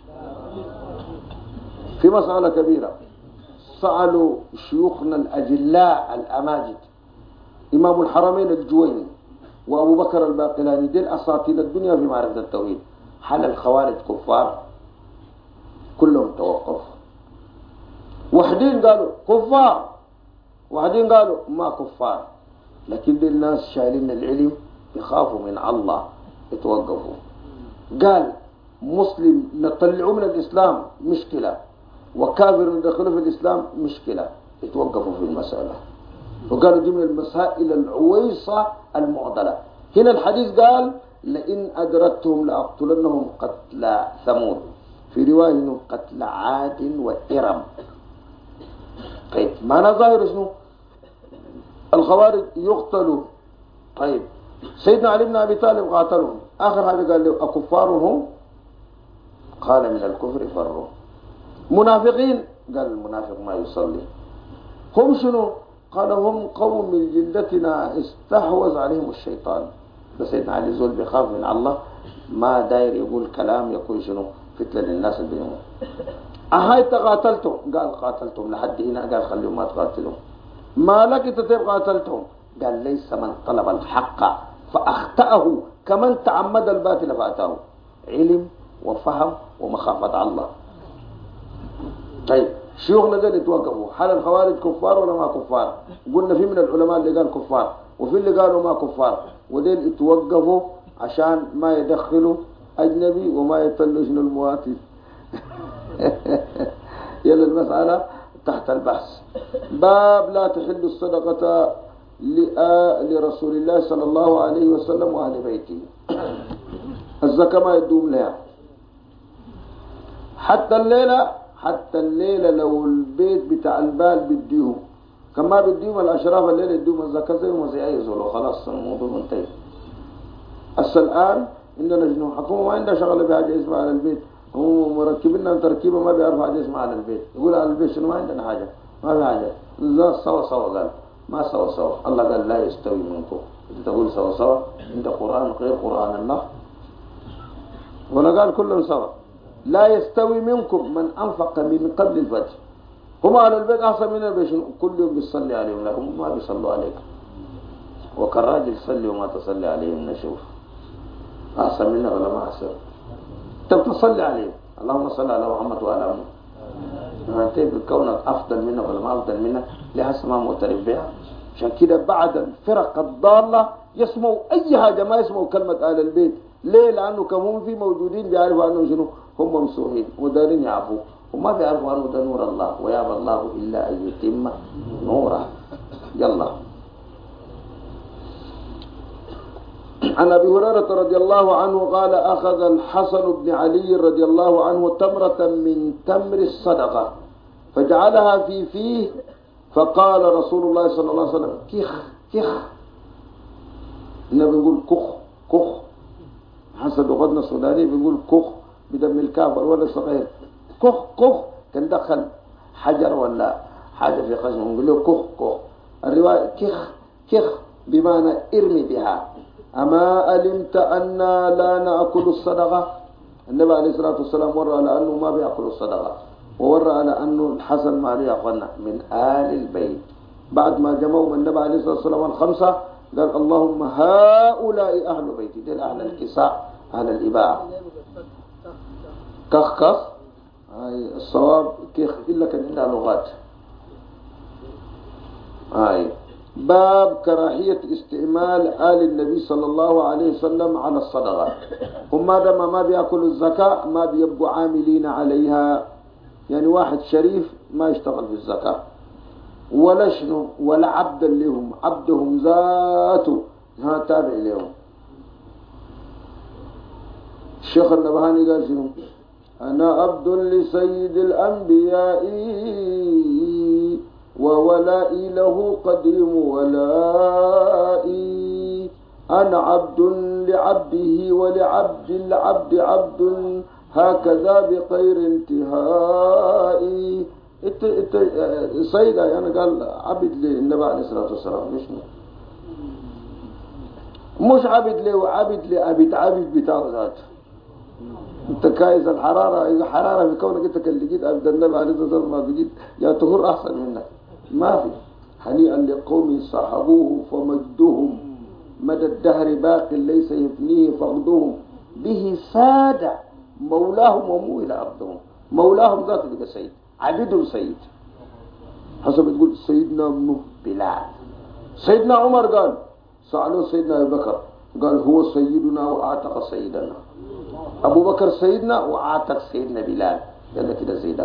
في مسألة كبيرة. سألوا شيوخنا الأجلاء الأماجد إمام الحرمين الجويني وأبو بكر الباقلاني دين أساطين الدنيا في معرفة التوحيد. هل الخوارج كفار؟ كلهم توقفوا. وحدين قالوا كفار وحدين قالوا ما كفار. لكن دي الناس شايلين العلم يخافوا من الله يتوقفوا. قال مسلم نطلعوه من الإسلام مشكلة وكافر ندخله في الإسلام مشكلة. يتوقفوا في المسألة. وقالوا دي من المسائل العويصة المعضلة. هنا الحديث قال لئن أدركتهم لأقتلنهم قتل ثمود. في رواية قتل عاد وإرم. طيب معنى ظاهر شنو؟ الخوارج يقتلوا. طيب سيدنا علي بن أبي طالب قاتلهم. آخر حاجة قال له أكفارهم؟ قال من الكفر فروا. منافقين؟ قال المنافق ما يصلي. هم شنو؟ قال هم قوم من جلدتنا استحوذ عليهم الشيطان. ده سيدنا علي زول بيخاف من الله ما داير يقول كلام يقول شنو فتنة للناس اللي بينهم. أهاي تقاتلتم؟ قال قاتلتم لحد هنا. قال خليهم ما تقاتلوا. ما لك تتيب قاتلتم؟ قال ليس من طلب الحق فأخطأه كمن تعمد الباطل فأتاه. علم وفهم ومخافة الله. طيب شيوخنا دول يتوقفوا. هل الخوارج كفار ولا ما كفار؟ قلنا في من العلماء اللي قال كفار وفي اللي قالوا ما كفار. ودول يتوقفوا عشان ما يدخلوا أجنبي وما يطلوا شنو المواطن. يلا المسألة تحت البحث. باب لا تحل الصدقة لرسول الله صلى الله عليه وسلم وأهل بيته. الزكاة ما يدوم لها حتى الليلة لو البيت بتاع البال بديهم كما بديهم الأشراف الليلة يدوم الزكاة زي ما زي أي زول. خلاص الموضوع منتهي. الآن عندنا شنو حكومة ما عندها شغلة بحاجة اسمها على البيت. هم مركبين تركيبة ما بيعرف حاجة اسمها على البيت. يقول على البيت شنو ما عندنا حاجة ما في حاجة. سوا قال ما سوا. الله قال لا يستوي منكم. انت تقول سوا انت قرآن غير قرآن الله ولا قال كلهم سوا. لا يستوي منكم من أنفق من قبل الفتح. هم على البيت أحسن من البيت. كل يوم بيصلي عليهم لهم ما بيصلوا عليك. وكالراجل صلي وما تصلي عليهم نشوف أحسن منه ولا ما أحسن. أنت بتصلي عليهم. اللهم صل على محمد وعلى محمد. أنت بكونك أفضل منه ولا ما أفضل منه لحسن ما معترف بها. عشان كده بعد الفرق الضالة يسمعوا أي حاجة ما يسمعوا كلمة آل البيت. ليه؟ لأنه كم في موجودين بيعرفوا أنهم شنو هم ممسوحين ودارين يعرفوا وما بيعرفوا أنه ده نور الله ويابى الله إلا أن يتم نوره. يلا عن أبي هريرة رضي الله عنه قال أخذ الحسن بن علي رضي الله عنه تمرة من تمر الصدقة فجعلها في فيه فقال رسول الله صلى الله عليه وسلم كخ كخ. النبي يقول كخ كخ، حسب لغتنا السودانية بيقول كخ بدم الكاف ولا صغير، كخ كخ كان دخل حجر ولا حاجة في قسمه نقول له كخ كخ. الرواية كخ كخ بمعنى ارمي بها. أما علمت أن لا نأكل الصدقة؟ النبي عليه الصلاة والسلام ورى على أنه ما بيأكل الصدقة، وورى على أنه الحسن ما يأكلنا من آل البيت. بعد ما جمعوا النبي عليه الصلاة والسلام الخمسة قال اللهم هؤلاء أهل بيتي، دل أهل الكساء أهل الإباء. كخ كخ هاي الصواب كخ إلا كان عندها لغات. هاي باب كراهية استعمال آل النبي صلى الله عليه وسلم على الصدقة. هم ما بيأكلوا الزكاة ما بيبقوا عاملين عليها، يعني واحد شريف ما يشتغل في الزكاة ولا شنو ولا عبد لهم، عبدهم ذاته ها تابع لهم. الشيخ النبهاني قال شنو؟ أنا عبد لسيد الأنبياء وولائي له قديم ولائي، أنا عبد لعبده ولعبد العبد عبد هكذا بغير انتهائي. سيدة يعني قال عبد للنبي عليه الصلاة والسلام، مش عبد له، عبد لأبد عبد بتاعه ذاته. انت كايس الحرارة حرارة في كونك انت كان لقيت عبد النبي عليه الصلاة والسلام ما بقيت يا تهور أحسن منك ما في. هنيئا لقوم صحبوه فمجدهم مدى الدهر باق ليس يفنيه فقدهم به سادة مولاهم وموئل عبدهم. مولاهم ذات بقى سيد، عبدهم سيد. حسب تقول سيدنا ابن بلال. سيدنا عمر قال سألوا سيدنا أبو بكر قال هو سيدنا وأعتق سيدنا. أبو بكر سيدنا وأعتق سيدنا بلال. يلا كده زيدا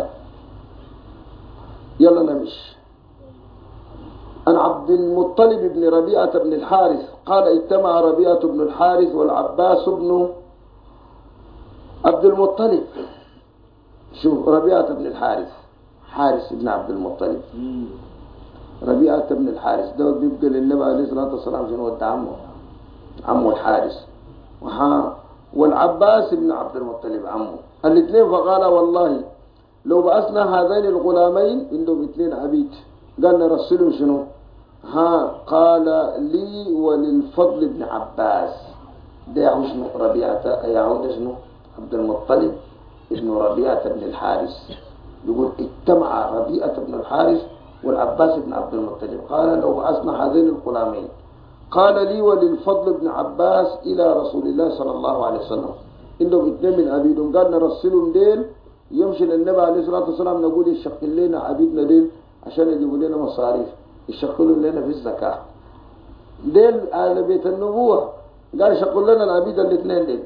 يلا نمشي. عن عبد المطلب بن ربيعة بن الحارث قال اجتمع ربيعة بن الحارث والعباس بن عبد المطلب. شوف ربيعة بن الحارث، حارث بن عبد المطلب. ربيعة بن الحارث ده بيبقى للنبي عليه الصلاة والسلام شنو ود عمه الحارث، والعباس بن عبد المطلب عمه الاثنين. فقال والله لو بأسنا هذين الغلامين عندهم اثنين عبيد قال نرسلهم شنو؟ قال لي وللفضل بن عباس. ده يعود شنو؟ ربيعة يعود شنو؟ عبد المطلب ابن ربيعة بن الحارث. يقول اجتمع ربيعة بن الحارث والعباس بن عبد المطلب. قال لو بعثنا هذين الغلامين قال لي وللفضل بن عباس إلى رسول الله صلى الله عليه وسلم عندهم اثنين من عبيدهم قال نرسلهم ديل يمشي للنبي عليه الصلاة والسلام نقول يشكل لنا عبيدنا ديل عشان يجيبوا لنا مصاريف يشكلوا لنا في الزكاة. ديل آل بيت النبوة قال يشكل لنا العبيد الاثنين ديل.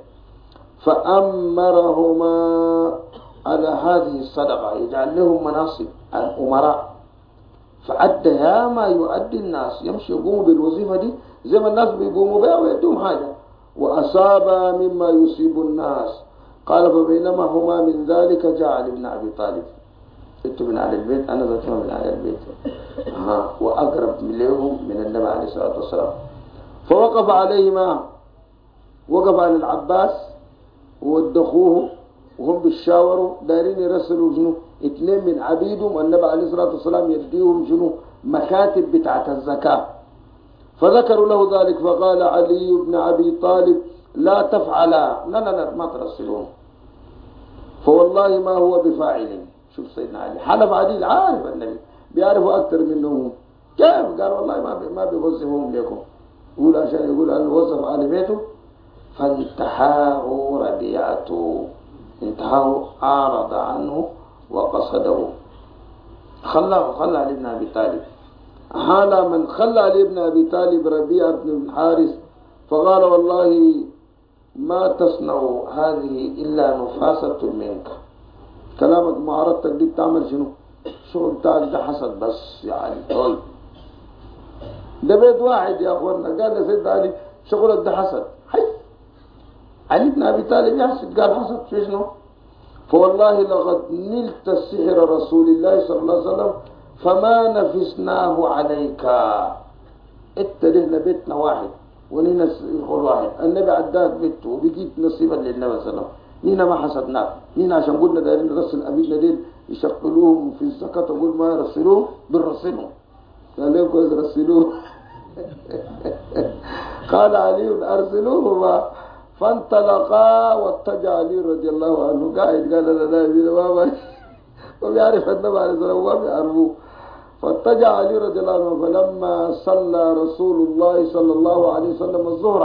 فأمرهما على هذه الصدقة يجعل لهم مناصب الأمراء. فأدى ما يؤدي الناس يمشي يقوموا بالوظيفة دي زي ما الناس بيقوموا بها ويدوم حاجة. وأصاب مما يصيب الناس. قال فبينما هما من ذلك جاء علي بن أبي طالب. انتوا من أهل البيت أنا ذات من أهل البيت وأقرب لهم من النبي عليه الصلاة والسلام. فوقف عليهما، وقف على العباس وودخوه وهم بالشاوروا دايرين يرسلوا شنو اثنين من عبيدهم والنبي عليه الصلاة والسلام يديهم شنو مكاتب بتاعت الزكاة. فذكروا له ذلك فقال علي بن أبي طالب لا تفعلا، لا ما ترسلون، فوالله ما هو بفاعل. شوف سيدنا علي حلف عديد عارف النبي بيعرفوا أكثر منهم. كيف قال والله ما بيوظفهم لكم. يقول عشان يقول أن وظف على بيته. فانتحاه ربيعته، انتهاه أعرض عنه وقصده، خلى علي بن أبي طالب. حال من خلى علي بن أبي طالب ربيعة بن الحارث فقال والله ما تصنع هذه إلا نفاسة منك. كلامك معارضتك دي بتعمل شنو؟ شغل بتاعك ده حسد بس يا علي. ده بيت واحد يا أخوانا قال لسيد علي شغلك ده حسد. حي علي بن أبي طالب يحسد قال حسد في شنو؟ فوالله لقد نلت سحر رسول الله صلى الله عليه وسلم فما نفسناه عليك. اتلهنا بيتنا واحد ونينا يقول واحد، النبي عداك بيته وبقيت نصيبا للنبي صلى الله عليه وسلم. نينا ما حسدناك، نينا عشان قلنا دايرين نرسل أبينا ديل يشغلوهم في الزكاة، نقول ما يرسلوه بنرسلهم. قال لهم كويس رسلوه. قال علي أرسلوه. فانطلقا واتجع علي رضي الله عنه قاعد قال لا يبين بابا وبيعرف النبي عليه الصلاة والسلام وما بيعرفوه. فاتجع علي رضي الله عنه فلما صلى رسول الله صلى الله عليه وسلم الظهر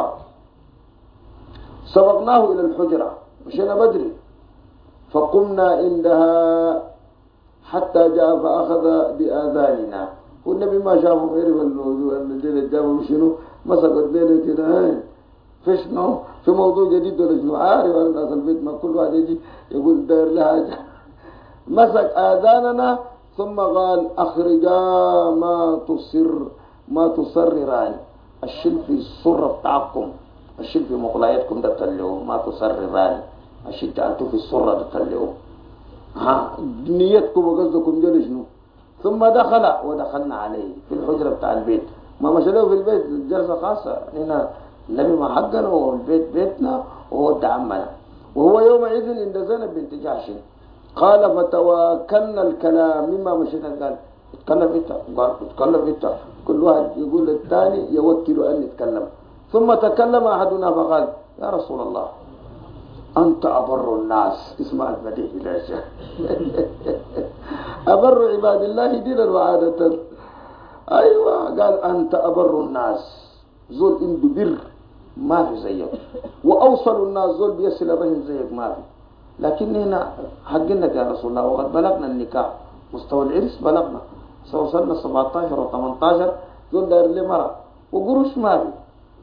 سبقناه إلى الحجرة، مشينا بدري فقمنا عندها حتى جاء فأخذ بآذاننا. والنبي ما شافه غير اللي جابه شنو مسك الدين كده في شنو في موضوع جديد ولا شنو عارف أنا ناس البيت ما كل واحد يجي يقول داير لها حاجة. مسك آذاننا ثم قال أخرجا ما تصرران، الشيل في الصرة بتاعكم، الشيل في مقلايتكم ده تلقوه، ما تصرران الشيل جعلتوه في الصرة ده تلقوه. نيتكم وقصدكم جل شنو. ثم دخل ودخلنا عليه في الحجرة بتاع البيت. ما مشلوه في البيت جلسة خاصة هنا، النبي ما حقنا والبيت بيتنا وهو عمنا. وهو يومئذ عند زينب بنت جحش. قال فتواكلنا الكلام مما مشينا. قال اتكلم انت، قال اتكلم انت، كل واحد يقول للثاني يوكل ان يتكلم. ثم تكلم احدنا فقال يا رسول الله انت ابر الناس. اسمع المديح الى شيء. ابر عباد الله دينا وعادة. ايوه قال انت ابر الناس، زول عنده بر ما في زيك، واوصل الناس زول بيصل الرحم زيك ما في. لكن هنا حقنا يا رسول الله وقد بلغنا النكاح، مستوى العرس بلغنا، وصلنا 17 و 18 زول داير لي مرة وقروش ما في.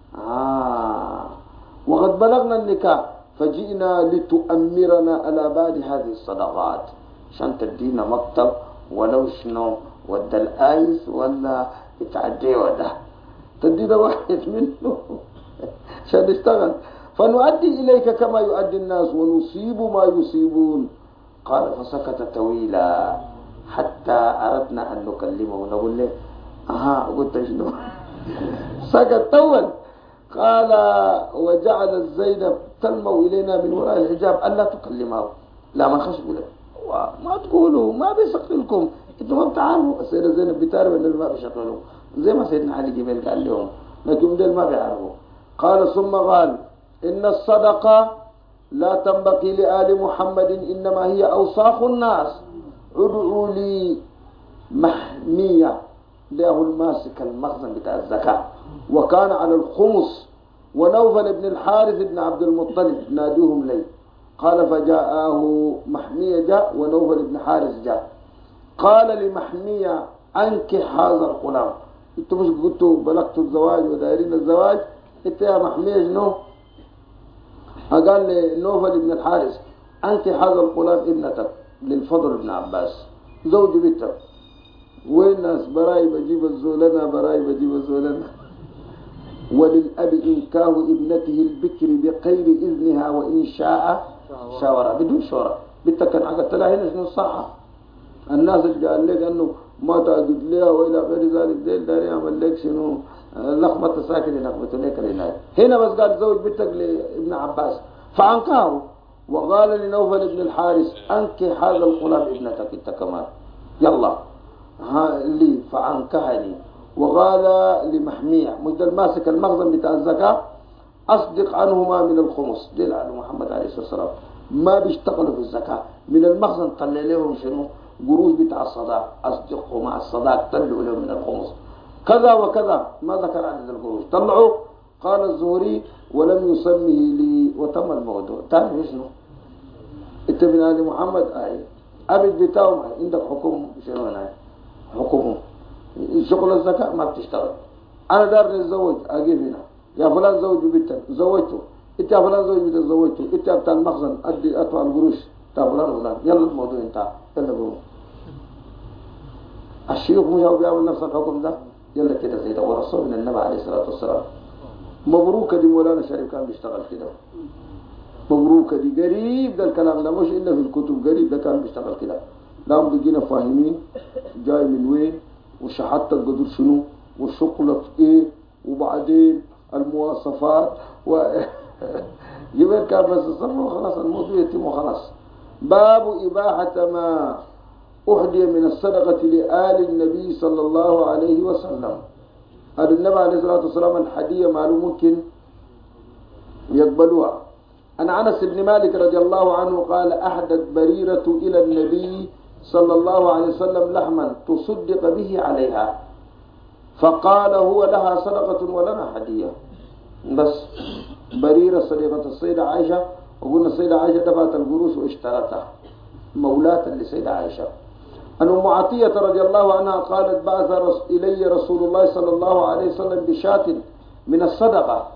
وقد بلغنا النكاح فجئنا لتؤمرنا على بعد هذه الصدقات، عشان تدينا مكتب ولو شنو ودى الآيس ولا يتعدي وده تدينا واحد منه عشان نشتغل، فنؤدي إليك كما يؤدي الناس ونصيب ما يصيبون. قال فسكت طويلا حتى أردنا أن نكلمه ونقول له قلت شنو. سكت طول. قال وجعل زينب تلمو إلينا من وراء الحجاب ألا تكلمه. لا ما خش بله ما تقولوا ما بيسقلكم انتم ما بتعرفوا. السيدة زينب بتعرف ان ما بيشغلوا زي ما سيدنا علي جبل قال لهم، لكن دول ما بيعرفوا. قال ثم قال إن الصدقة لا تنبغي لآل محمد إنما هي أوساخ الناس. ادعوا لي محمية، له الماسك المخزن بتاع الزكاة وكان على الخمس، ونوفل بن الحارث بن عبد المطلب نادوهم لي. قال فجاءه محمية جاء ونوفل بن حارث جاء. قال لمحمية أنكح هذا الغلام. انتوا مش قلتوا بلغتوا الزواج ودايرين الزواج؟ انت يا محمية شنو؟ قال لنوفل بن الحارث أنكح هذا الغلام ابنتك للفضل بن عباس زوج بنتك. وين ناس براي بجيب الزولنا، براي بجيب الزولنا. وللأب إنكاه ابنته البكر بغير إذنها وإن شاء شاورها، بدون شورى. بنتك كان عقدت لها هنا شنو الصحة؟ الناس اللي قال لك أنه ما تعقد لها وإلى غير ذلك ديل داري يعمل لك شنو لخبطة ساكنة لخبطة لك العناية. هنا بس قال زوج بنتك لابن عباس فأنكاه. وقال لنوفل بن الحارث أنكح هذا الغلام ابنتك انت كمان يلا لي فأنكحني. وقال لمحمية مجد الماسك المخزن بتاع الزكاة أصدق عنهما من الخمس. ديل على محمد عليه الصلاة والسلام ما بيشتغلوا في الزكاة، من المخزن طلع لهم شنو قروش بتاع الصداق، أصدقهما الصداق طلعوا لهم من الخمس كذا وكذا. ما ذكر عدد القروش طلعوا. قال الزهري ولم يسمه لي وتم الموضوع. تعرف شنو انت من آل محمد أبد بتاعهم عندك حكم شنو هنا حكمهم شغل الزكاة ما بتشتغل. أنا دار نتزوج أجيب هنا يا فلان زوج بنتك زوجته، انت يا فلان زوج بنتك زوجته، انت بتاع المخزن أدي أدفع القروش بتاع فلان وفلان. يلا الموضوع انتهى يلا قوم. الشيوخ مش هو بيعمل نفس الحكم ده يلا كده زي ده ورسول من النبي عليه الصلاة والسلام. مبروك دي مولانا شريف كان بيشتغل كده مبروكة دي قريب ده الكلام ده مش إلا في الكتب قريب ده كان بيشتغل كده لهم بيجينا فاهمين جاي من وين وشحطت القدر شنو والشقلة في ايه وبعدين المواصفات جبال كان بس الصرف وخلاص الموضوع يتم وخلاص. باب إباحة ما أهدي من الصدقة لآل النبي صلى الله عليه وسلم. قال النبي عليه الصلاة والسلام الحدية معلوم ممكن يقبلوها. عن أنس بن مالك رضي الله عنه قال أحدت بريرة إلى النبي صلى الله عليه وسلم لحما تصدق به عليها فقال هو لها صدقة ولنا هدية. بس بريرة صديقة السيدة عائشة وقلنا السيدة عائشة دفعت القروش واشترتها مولاة لسيدة عائشة. أن أم عطية رضي الله عنها قالت بعث إلي رسول الله صلى الله عليه وسلم بشاة من الصدقة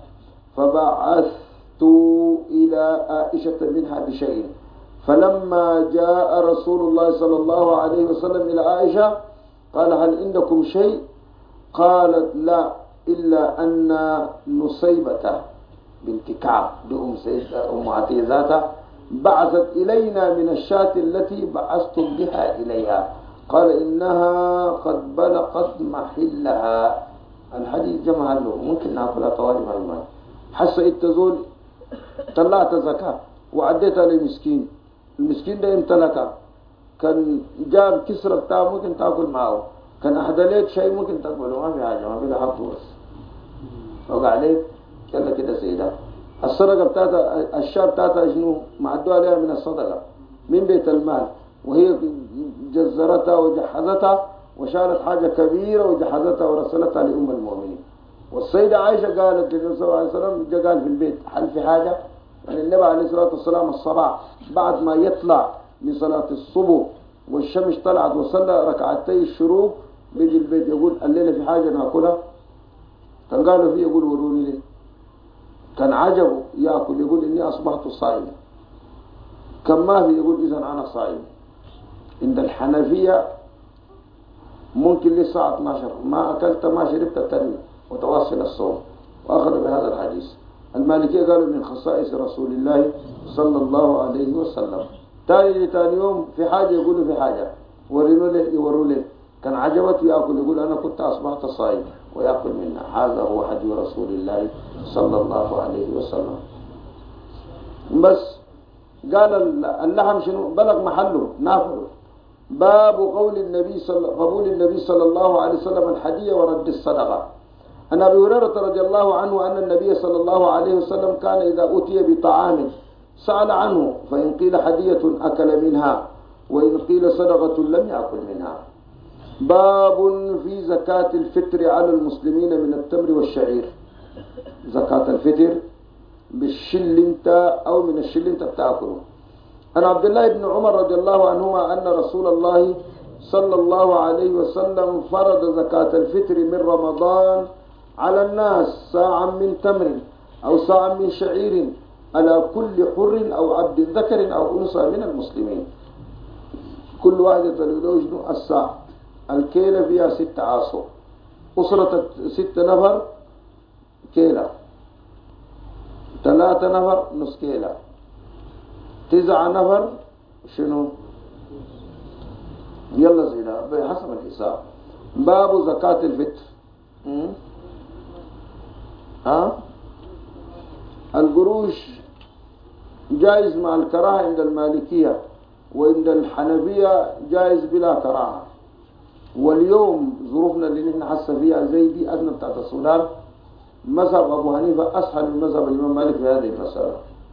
فبعثت إلى عائشة منها بشيء فلما جاء رسول الله صلى الله عليه وسلم إلى عائشة قال هل عندكم شيء؟ قالت لا إلا أن نصيبة بنت كعب أم عطية ذاتها بعثت إلينا من الشاة التي بعثتم بها إليها قال إنها قد بلغت محلها. الحديث جمع له ممكن نأكلها طوالي مع الماء حس التزول طلعت زكاة وعديتها للمسكين المسكين ده امتلكها كان جاب كسرة بتاعه ممكن تأكل معه كان أحد ليك شيء ممكن تقبله ما في حاجة ما في حق بس وقع عليك كذا كده سيدة. الصدقة بتاعتها الشاة بتاعتها شنو معدوها عليها من الصدقة من بيت المال وهي جزرتها وجهزتها وشالت حاجة كبيرة وجهزتها ورسلتها لأم المؤمنين. والسيدة عائشة قالت للنبي صلى الله عليه وسلم جاء قال في البيت هل في حاجة؟ يعني النبي عليه الصلاة والسلام الصباح بعد ما يطلع من صلاة الصبح والشمس طلعت وصلى ركعتي الشروق بيجي البيت يقول الليلة في حاجة ناكلها؟ كان قالوا فيه يقول وروني لي. كان عجبه يأكل يقول إني أصبحت صائم. كان ما في يقول إذن أنا صائم. عند الحنفية ممكن للساعة 12 ما أكلت ما شربت تنمي وتواصل الصوم وأخذ بهذا الحديث. المالكية قالوا من خصائص رسول الله صلى الله عليه وسلم. تاني يوم في حاجة يقولوا في حاجة يوروا له كان عجبته يأكل يقول أنا كنت أصبحت صائم ويأكل منها. هذا هو حديث رسول الله صلى الله عليه وسلم. بس قال اللحم شنو بلغ محله نافله. باب قبول النبي صلى الله عليه وسلم الهدية ورد الصدقة. عن أبي هريرة رضي الله عنه أن النبي صلى الله عليه وسلم كان إذا أتي بطعام سأل عنه فإن قيل هدية أكل منها وإن قيل صدقة لم يأكل منها. باب في زكاة الفطر على المسلمين من التمر والشعير. زكاة الفطر بالشلنت أو من الشلنت بتاكله. عن عبد الله بن عمر رضي الله عنهما أن رسول الله صلى الله عليه وسلم فرض زكاة الفطر من رمضان على الناس ساعا من تمر أو ساعا من شعير على كل حر أو عبد ذكر أو أنثى من المسلمين. كل واحدة تلقوا شنو الساعة الكيلة فيها 6 عاصو أسرة 6 نفر كيلة 3 نفر نص كيلة 9 نفر شنو يلا زينا بحسب الحساب. باب زكاة الفطر. القروش جائز مع الكراهة عند المالكية وعند الحنفية جائز بلا كراهة. واليوم ظروفنا اللي نحن حاسة فيها زي دي أدنى بتاعت السودان مذهب أبو حنيفة أسهل من مذهب الإمام مالك في هذه المسألة.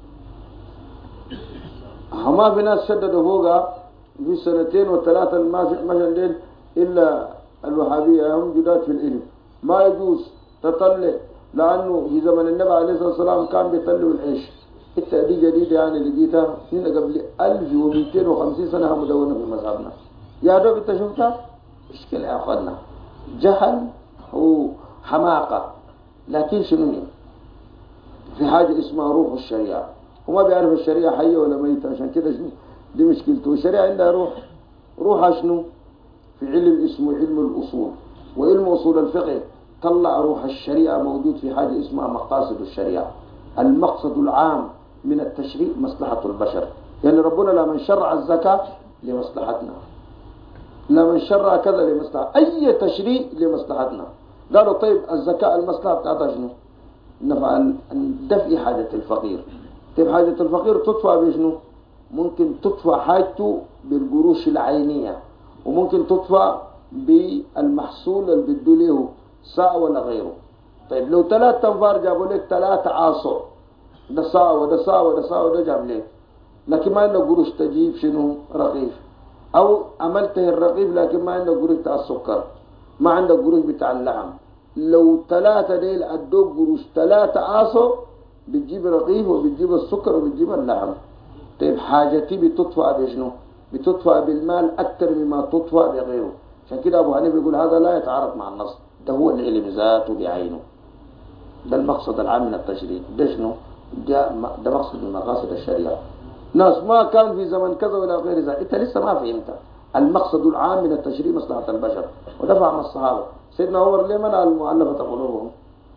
ما في ناس شددوا فوقها في 2 و3 المشن ديل إلا الوهابية هم جداد في العلم ما يجوز تطلع لأنه في زمن النبي عليه الصلاة والسلام كان بيطلعوا العيش. دي جديدة يعني لقيتها هنا قبل 1250 سنة مدونة في مذهبنا. يا دوب انت شفتها مشكلة يا أخوانا جهل وحماقة. لكن شنو في حاجة اسمها روح الشريعة وما بيعرف الشريعة حية ولا ميتة. عشان كده شنو دي مشكلته. الشريعة عندها روحها شنو في علم اسمه علم الأصول وعلم أصول الفقه طلع روح الشريعة موجود في حاجة اسمها مقاصد الشريعة. المقصد العام من التشريع مصلحة البشر. يعني ربنا لما شرع الزكاة لمصلحتنا، لما شرع كذا لمصلحة، أي تشريع لمصلحتنا. قالوا طيب الزكاة المصلحة بتاعتها شنو؟ نفع دفع حاجة الفقير. طيب حاجة الفقير تدفع بشنو؟ ممكن تدفع حاجته بالقروش العينية، وممكن تدفع بالمحصول اللي بده له ساعة ولا غيره. طيب لو 3 تنفار جابوا لك 3 عاصر، ده ساعة وده ساعة وده ساعة وده جاب لك، لكن ما عندك قروش تجيب شنو؟ رغيف. أو عملته الرغيف لكن ما عندك قروش بتاع السكر، ما عندك قروش بتاع اللحم. لو 3 ديل أدوك قروش 3 عاصر بتجيب رغيف وبتجيب السكر وبتجيب اللحم. طيب حاجتي بتدفع بشنو؟ بتدفع بالمال أكثر مما تدفع بغيره. عشان كده أبو حنيفة يقول هذا لا يتعارض مع النص، ده هو العلم ذاته بعينه. ده المقصد العام من التشريع. ده شنو؟ ده مقصد من مقاصد الشريعة. ناس ما كان في زمن كذا ولا غير ذلك، انت لسه ما فهمت المقصد العام من التشريع مصلحة البشر. وده فهم الصحابة. سيدنا عمر ليه منع المؤلفة قلوبهم؟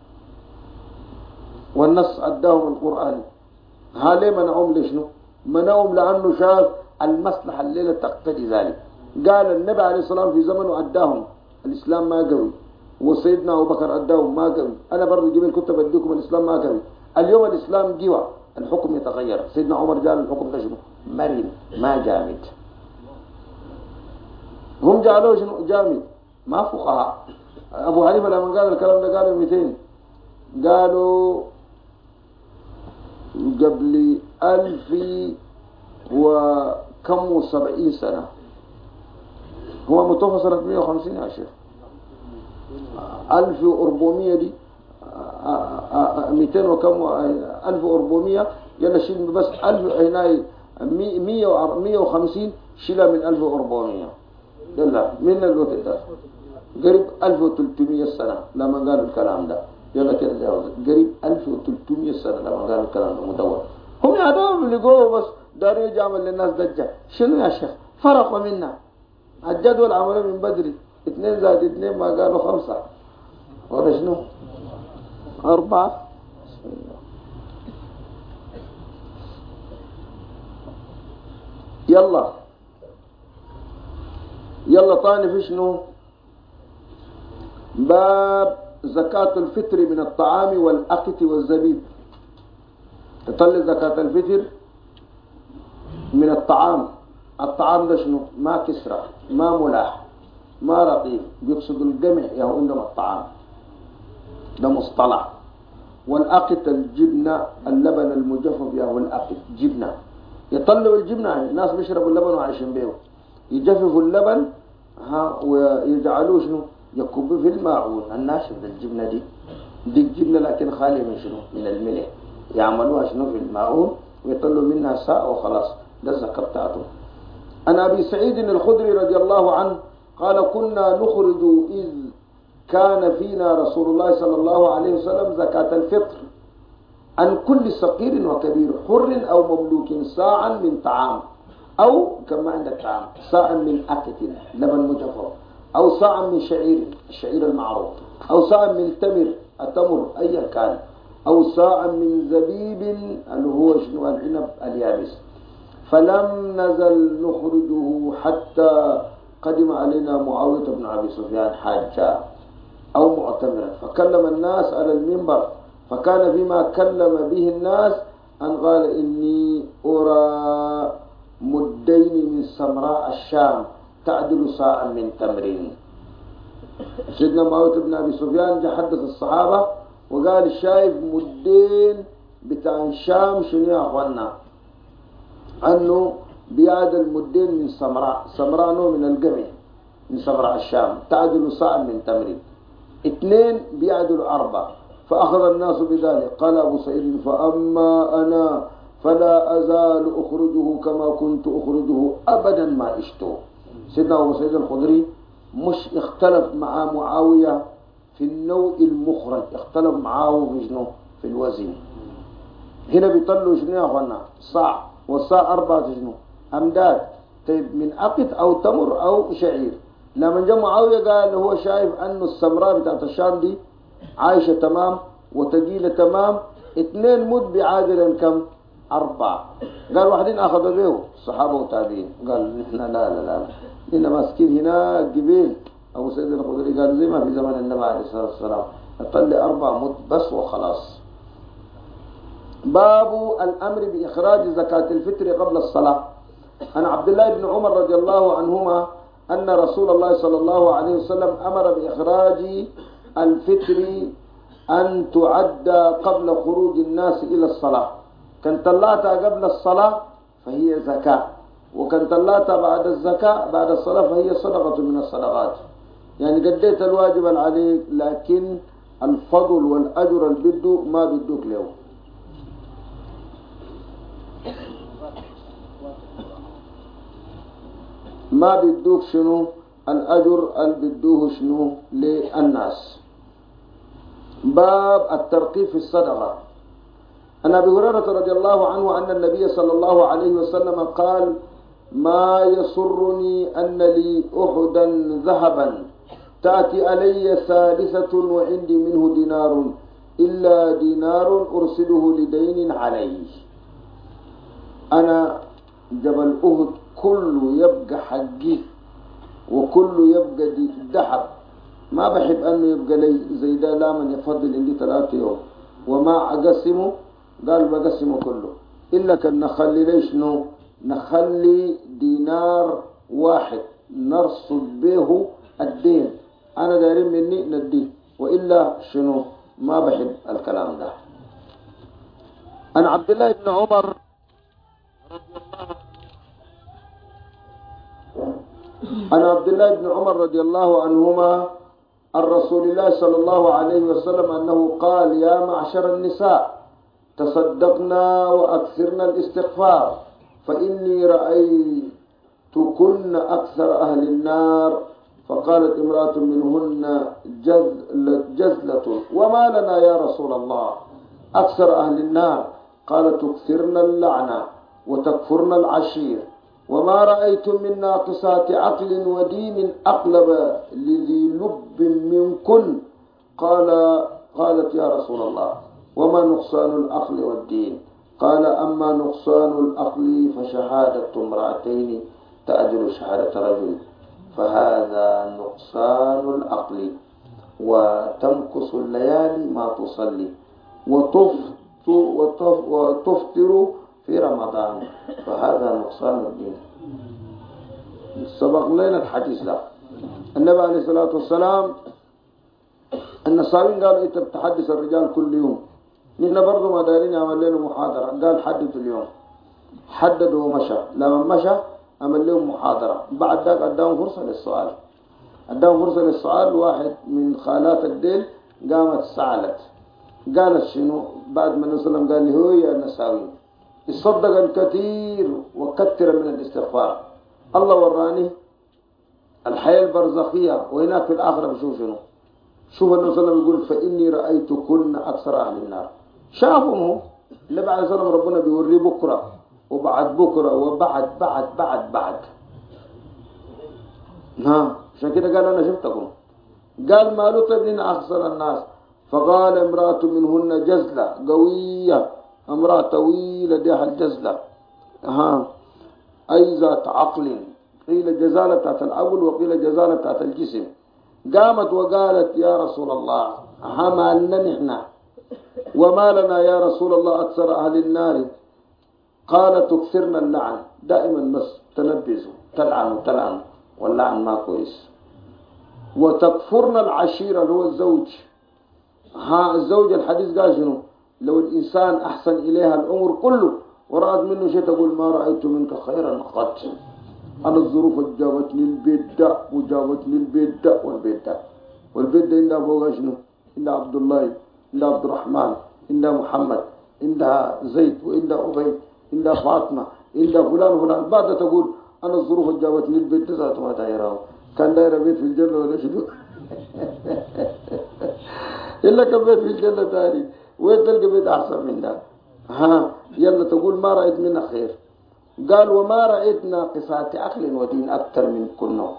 والنص أداهم القرآن. ليه منعهم؟ لشنو؟ منعهم لأنه شاف المصلحة الليلة تقتضي ذلك. قال النبي عليه الصلاة والسلام في زمنه أداهم الإسلام ما قوي، وسيدنا أبو بكر أداهم ما قوي. أنا برضو جبل كنت بديكم الإسلام ما قوي. اليوم الإسلام قوى، الحكم يتغير. سيدنا عمر قال الحكم ده شنو؟ مرن ما جامد. هم جعلوه شنو؟ جامد ما فقهاء. أبو حنيفة لما قال الكلام ده قالوا 200، قالوا قبل 1070 سنة. هو متوفى سنة 150 يا شيخ. 1400 دي 200 وكم 1400 يلا شيل بس 1000 هنا 150 شيلها من 1400 يلا من الوقت ده قريب 1300 سنة لما قالوا الكلام ده. يلا كده قريب 1300 سنة لما قالوا الكلام ده مدور. هم يعدوا اللي جوه بس داروا يعمل للناس دجة. شنو يا شيخ؟ فرقوا منا الجدول عملوا من بدري 2 زائد 2 ما قالوا 5 ولا شنو 4. يلا طاني في شنو؟ باب زكاة الفطر من الطعام والأقط والزبيب. تطلع زكاة الفطر من الطعام. الطعام ده شنو؟ ما كسرة، ما ملاح، ما رقيق، بيقصد القمح يا هو عندهم الطعام ده مصطلح. والأقط الجبنة، اللبن المجفف يا هو الأقط جبنة. يطلعوا الجبنة، الناس بيشربوا اللبن وعايشين بيه. يجففوا اللبن ويجعلوه شنو؟ يكبوا في الماعون الناشف للجبنة دي جبنة لكن خالية من شنو؟ من الملح. يعملوها شنو في الماعون ويطلعوا منها ساء وخلاص. ده الزكاة بتاعته. عن أبي سعيد الخدري رضي الله عنه قال كنا نخرج إذ كان فينا رسول الله صلى الله عليه وسلم زكاة الفطر عن كل صغير وكبير حر أو مملوك صاعا من طعام، أو كما عندك طعام صاعا من أكل لبن مجفف، أو صاعا من شعير الشعير المعروف، أو صاعا من تمر التمر أيا كان، أو صاعا من زبيب اللي هو شنو العنب اليابس. فلم نزل نخرجه حتى قدم علينا معاوية بن أبي سفيان حاجا أو معتمرا فكلم الناس على المنبر، فكان فيما كلم به الناس أن قال إني أرى مدين من سمراء الشام تعدل صاعا من تمر. سيدنا معاوية بن أبي سفيان جاء حدث الصحابة وقال شايف مدين بتاع الشام شنو يا أخوانا؟ أنه بيعدل مدين من سمراء نوع من القمح من سمراء الشام تعدل صاع من تمر. 2 بيعدل 4. فأخذ الناس بذلك. قال أبو سعيد فأما أنا فلا أزال أخرجه كما كنت أخرجه أبدا ما عشته. سيدنا أبو سعيد الخدري مش اختلف مع معاوية في النوع المخرج، اختلف معاه في شنو؟ في الوزن. هنا بيطلوا شنو يا أخوانا؟ صاع، والصاع 4 شنو؟ أمداد. طيب من أقط أو تمر أو شعير. لما جاء معاوية قال هو شايف أنه السمراء بتاعت الشام دي عايشة تمام وتقيلة تمام. 2 مد بعادلا كم؟ 4. قال واحدين أخذوا به الصحابة والتابعين، قال نحن لا إننا ماسكين هنا قبيل. أبو سيد الخدري قال زي ما في زمن النبي عليه الصلاة والسلام، نطلع 4 مت بس وخلاص. باب الأمر بإخراج زكاة الفطر قبل الصلاة. عن عبد الله بن عمر رضي الله عنهما أن رسول الله صلى الله عليه وسلم أمر بإخراج الفطر أن تعدى قبل خروج الناس إلى الصلاة. كان طلعتها قبل الصلاة فهي زكاة، وكان طلعتها بعد الزكاة بعد الصلاة فهي صدقة من الصدقات. يعني قديت الواجب عليك، لكن الفضل والأجر البدو ما بدوك له. ما بدوك شنو الأجر البدوه شنو للناس. باب الترقيب في الصدقة. عن أبي هريرة رضي الله عنه أن النبي صلى الله عليه وسلم قال: ما يسرني أن لي أحدا ذهبا تأتي علي 3 وعندي منه دينار إلا دينار أرسله لدين عليه. أنا جبل أهد كله يبقى حقي وكله يبقى ذهب، ما بحب أنه يبقى لي زي ده، لا من يفضل عندي 3 يوم وما أقسمه. قال بقسمه كله إلا كان نخلي ليش نخلي دينار واحد نرصد به الدين، أنا دايرين مني نديه، وإلا شنو ما بحب الكلام ده. عن عبد الله بن عمر رضي الله عنهما عن رسول الله صلى الله عليه وسلم أنه قال: يا معشر النساء تصدقنا وأكثرنا الاستغفار فإني رأيتكن أكثر أهل النار. فقالت امرأة منهن جزلة: وما لنا يا رسول الله أكثر أهل النار؟ قال: تكثرن اللعنة وتكفرن العشير، وما رأيت من ناقصات عقل ودين أقلب لذي لب منكن. قالت: يا رسول الله وما نقصان العقل والدين؟ قال: أما نقصان العقل فشهادة امرأتين تأجر شهادة رجل، فهذا نقصان العقل. وتمكث الليالي ما تصلي وتفطر في رمضان، فهذا نقصان الدين. سبق لنا الحديث ده. النبي عليه الصلاة والسلام النصارين قالوا: انت بتحدث الرجال كل يوم، نحن برضو ما دايرين عمل لنا محاضرة. قال: حدثوا اليوم. حددوا ومشى. لما مشى عمل لهم محاضرة. بعد ذاك اداهم فرصة للسؤال. واحد من خالات الدين قامت سألت، قالت شنو بعد ما النبي صلى الله عليه وسلم قال لي: هو يا النساوين يصدق الكثير وكثر من الاستغفار. الله وراني الحياة البرزخية، وهناك في الآخرة بشوف شنو. شوف النبي صلى الله عليه وسلم يقول: فإني رأيتكن أكثر أهل النار. شافهم النبي عليه الصلاة والسلام، ربنا بيوريه بكرة وبعد بكرة وبعد بعد بعد بعد. عشان كده قال: أنا شفتكم. قال: ما لطبني أخسر الناس. فقال: امرأة منهن جزلة قوية، امرأة طويلة ديها الجزلة، أي ذات عقل، قيل جزالة بتاعت العقل وقيل جزالة بتاعت الجسم. قامت وقالت: يا رسول الله حمالنا نحن، وما لنا يا رسول الله أكثر أهل النار؟ قال: تكثرنا اللعن، دائما بس تنبزوا تلعن واللعن ما كويس. وتكفرنا العشيرة اللي هو الزوج. الزوج الحديث قال شنو؟ لو الإنسان أحسن إليها الأمر كله ورأت منه شيء تقول: ما رأيت منك خيرا قط. أنا الظروف جابتني البيت ده وجابتني البيت ده والبيت ده عندها فوق شنو؟ عندها عبد الله، عندها عبد الرحمن، عندها محمد، عندها زيد، وعندها أبي، عندها فاطمة، عندها فلان وفلان. بعد تقول: أنا الظروف جابتني البيت ده ذات ما دايره، كان دايره بيت في الجنة ولا شنو؟ إلا كان بيت في الجنة تاني، وين تلقى بيت أحسن من ده؟ يلا تقول: ما رأيت منا خير. قال: وما رأيت ناقصات عقل ودين أكثر من كنا،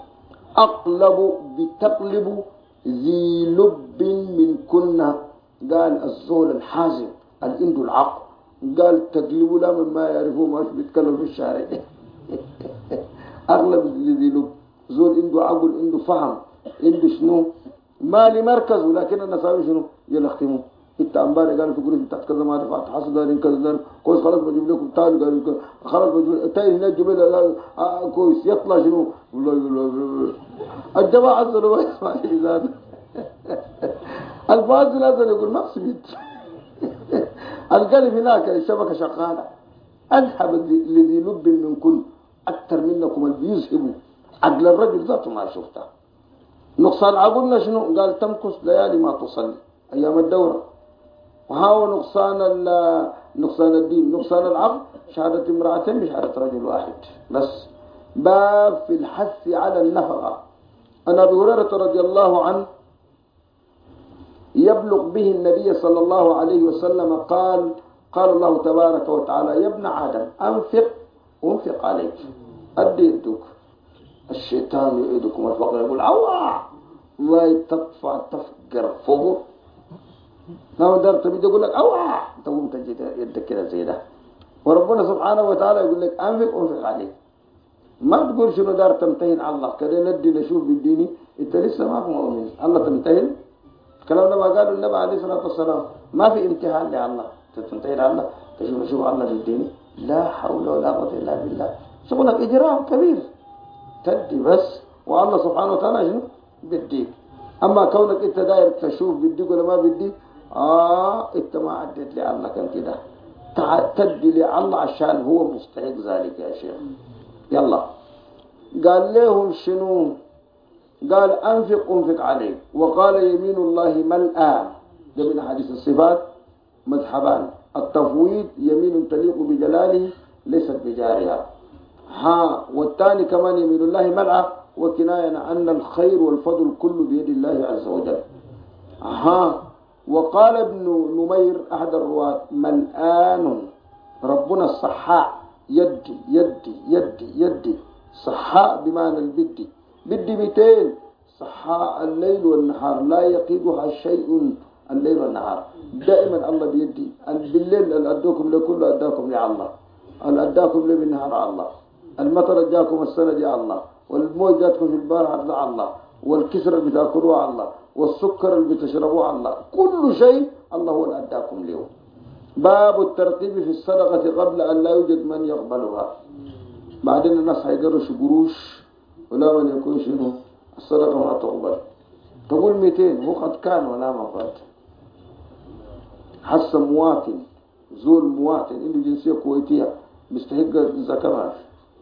بتقلب ذي لب من كنا. قال: الزول الحازم اللي عنده العقل قال تقلبوا لا مما يعرفون ما بيتكلم في الشارع. أغلب الذي له زول عنده عقل عنده فهم عنده شنو مالي مركز، ولكن الناس شنو يلختموا. انت امبارح قالوا في قريش بتاعت كذا ما دفعت حصل دارين كذا دارين كويس خلاص بجيب لكم تاني، قالوا خلاص بجيب تاني هناك جبل كويس يطلع شنو والله الجماعة عزلوا ما يسمع ذاته. الفاضل هذا يقول ما سمعت. القلب هناك الشبكة شغالة. أذهب الذي لب منكم أكثر منكم اللي بيذهبوا عقل الرجل ذاته ما شفته. نقصان عقلنا شنو؟ قال تمكث ليالي ما تصلي أيام الدورة. وهو نقصان الدين، نقصان العقل شهادة امرأتين بشهادة رجل واحد بس. باب في الحث على النفقة. عن أبي هريرة رضي الله عنه يبلغ به النبي صلى الله عليه وسلم قال الله تبارك وتعالى يا ابن آدم أنفق عليك أدي يدك. الشيطان يعيدكم الفقر يقول عوا الله تفقر فوق. لو درت بيجي يقول لك عوا تقوم تجد يدك كده زي ده. وربنا سبحانه وتعالى يقول لك أنفق عليك. ما تقول شنو دار تمتهن على الله كده ندي نشوف بالديني انت لسه ما في مؤمن. الله تمتهن كلامنا ما قالوا النبي عليه الصلاة والسلام ما في امتحان لله. تمتهن على الله تشوف الله بالديني لا حول ولا قوة إلا بالله. شغلك إجرام كبير تدي بس والله سبحانه وتعالى شنو بديك. أما كونك انت داير تشوف بديك ولا ما بديك انت ما عديت لله كان كده تدي لله عشان هو مستحق ذلك يا شيخ. يلا قال لهم شنو؟ قال أنفق عليه. وقال يمين الله ملآن. ده من حديث الصفات مذهبان. التفويض يمين تليق بجلاله ليست بجارها. والثاني كمان يمين الله ملأ وكناية أن الخير والفضل كله بيد الله عز وجل. وقال ابن نمير أحد الرواة ملآن ربنا الصحاء يدي يدي يدي يدي صحاء بمعنى البدي 200 صحاء الليل والنهار لا يقيدها شيء الليل والنهار. دائما الله بيدي. بالليل الأدوكم لكل أداكم يا الله، الأداكم لي بالنهار على الله، المطر جاكم السنة يا الله، والموج جاتكم في البحر على الله، والكسر اللي بتاكلوه على الله، والسكر اللي بتشربوه على الله، كل شيء الله هو اللي أداكم له. باب الترتيب في الصدقة قبل أن لا يوجد من يقبلها. بعدين الناس هيقرشوا قروش ولا من يكون شنو الصدقة ما تقبل. تقول 200 هو قد كان ولا ما فات. حس مواطن زول مواطن عنده جنسية كويتية مستحق الزكاة.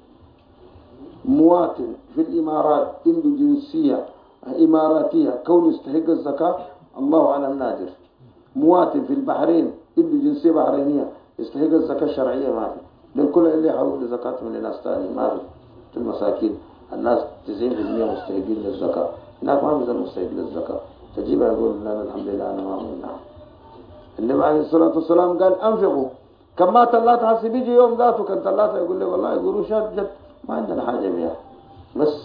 مواطن في الإمارات عنده جنسية إماراتية كون يستحق الزكاة الله على النادر. مواطن في البحرين عنده جنسية بحرينية يستحق الزكاة الشرعية ما في. للكل اللي يحول زكاتهم لناس تاني ما في المساكين. الناس 90% مستحقين للزكاة. هناك ما في مستحق للزكاة. تجيبها يقول لنا الحمد لله أنا ما منها. النبي عليه الصلاة والسلام قال أنفقوا كما طلعت حسي بيجي يوم ذاته كان طلعت يقول لي والله قروشات جد ما عندنا حاجة بيها بس.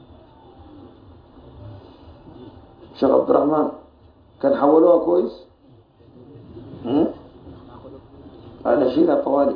شيخ عبد الرحمن كان حولوها كويس. أنا شيلها طوالي.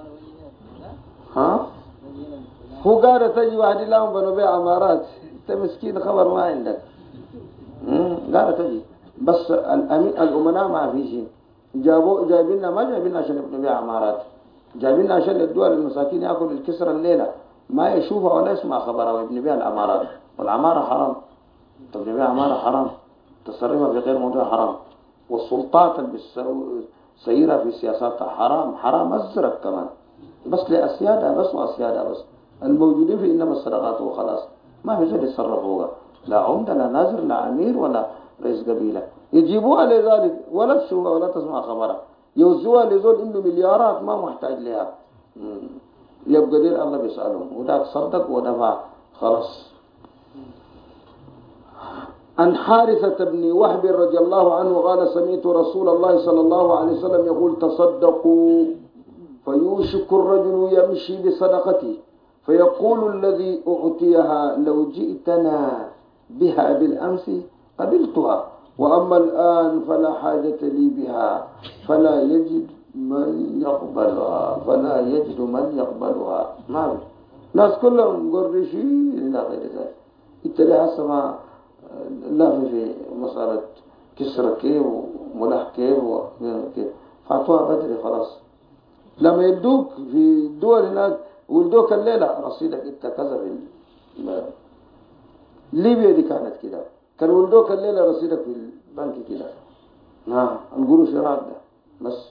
هو قاعد تجي واحد لهم بنو بيع عمارات. انت مسكين خبر ما عندك. قاعد تجي بس الأمناء ما في شيء. جايبيننا ما جايبيننا عشان نبيع عمارات. جايبيننا عشان الدول المساكين ياكل الكسرة الليلة ما يشوفها ولا يسمع خبرها ويبني بيها العمارات. والعمارة حرام. تبني بيها عمارة حرام. تصرفها في غير موضوع حرام. والسلطات اللي سيرها في سياساتها حرام أزرق كمان بس لأسيادها بس وأسيادها بس. الموجودين في إنما الصدقات وخلاص ما في زي يتصرفوها. لا عمدة لا نازر لا أمير ولا رئيس قبيلة يجيبوها لذلك ولا تشوفها ولا تسمع خبرها. يوزوها لزول إنه مليارات ما محتاج لها. يبقى دير الله بيسألهم وذاك صدق ودفع خلاص. عن حارثة بن وهب رضي الله عنه قال سمعت رسول الله صلى الله عليه وسلم يقول تصدقوا فيوشك الرجل يمشي بصدقته فيقول الذي أعطيها لو جئتنا بها بالأمس قبلتها وأما الآن فلا حاجة لي بها فلا يجد من يقبلها فلا يجد من يقبلها. ما في ناس كلهم قرشين إلى غير ذلك. التالي حسب لا في مسألة كسرة كيف وملح كيف وكيف فاعطوها بدري خلاص. لما يدوك في الدول هناك ولدوك الليلة رصيدك انت كذا في ليبيا دي كانت كده، كان ولدوك الليلة رصيدك في البنك كده. نعم القروش راد ده بس.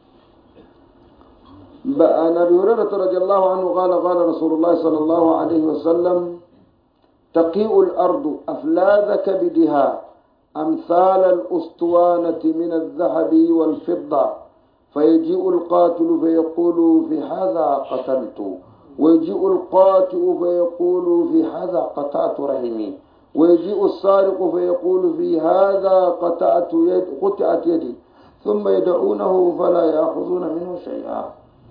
عن أبي هريرة رضي الله عنه قال قال رسول الله صلى الله عليه وسلم تقيء الأرض أفلاذ كبدها أمثال الأسطوانة من الذهب والفضة، فيجيء القاتل فيقول في هذا قتلت، ويجيء القاتل فيقول في هذا قطعت رحمي، ويجيء السارق فيقول في هذا قطعت يدي، ثم يدعونه فلا يأخذون منه شيئا.